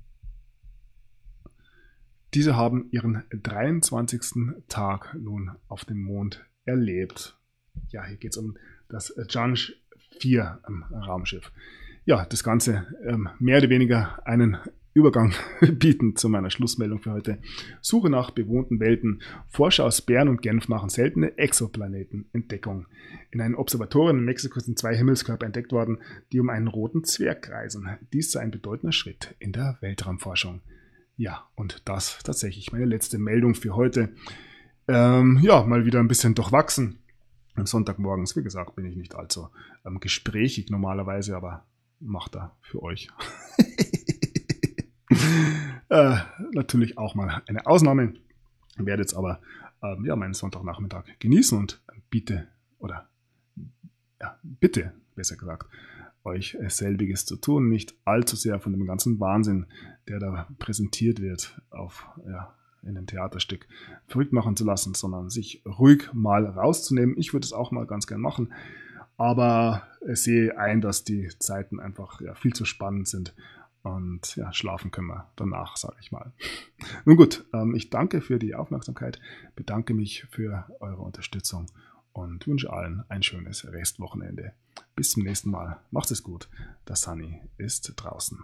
diese haben ihren 23. Tag nun auf dem Mond erlebt. Ja, hier geht es um das Chang'e 4 Raumschiff. Ja, das Ganze mehr oder weniger einen Übergang bieten zu meiner Schlussmeldung für heute. Suche nach bewohnten Welten. Forscher aus Bern und Genf machen seltene Exoplanetenentdeckung. In einem Observatorium in Mexiko sind 2 Himmelskörper entdeckt worden, die um einen roten Zwerg kreisen. Dies sei ein bedeutender Schritt in der Weltraumforschung. Ja, und das tatsächlich meine letzte Meldung für heute. Mal wieder ein bisschen durchwachsen. Am Sonntagmorgens, wie gesagt, bin ich nicht allzu gesprächig normalerweise, aber macht er für euch. Natürlich auch mal eine Ausnahme. Ich werde jetzt aber meinen Sonntagnachmittag genießen und bitte, besser gesagt, euch selbiges zu tun, nicht allzu sehr von dem ganzen Wahnsinn, der da präsentiert wird, in einem Theaterstück verrückt machen zu lassen, sondern sich ruhig mal rauszunehmen. Ich würde es auch mal ganz gern machen, aber ich sehe ein, dass die Zeiten einfach viel zu spannend sind Und ja, schlafen können wir danach, sage ich mal. Nun gut, ich danke für die Aufmerksamkeit, bedanke mich für eure Unterstützung und wünsche allen ein schönes Restwochenende. Bis zum nächsten Mal. Macht es gut. Der Sunny ist draußen.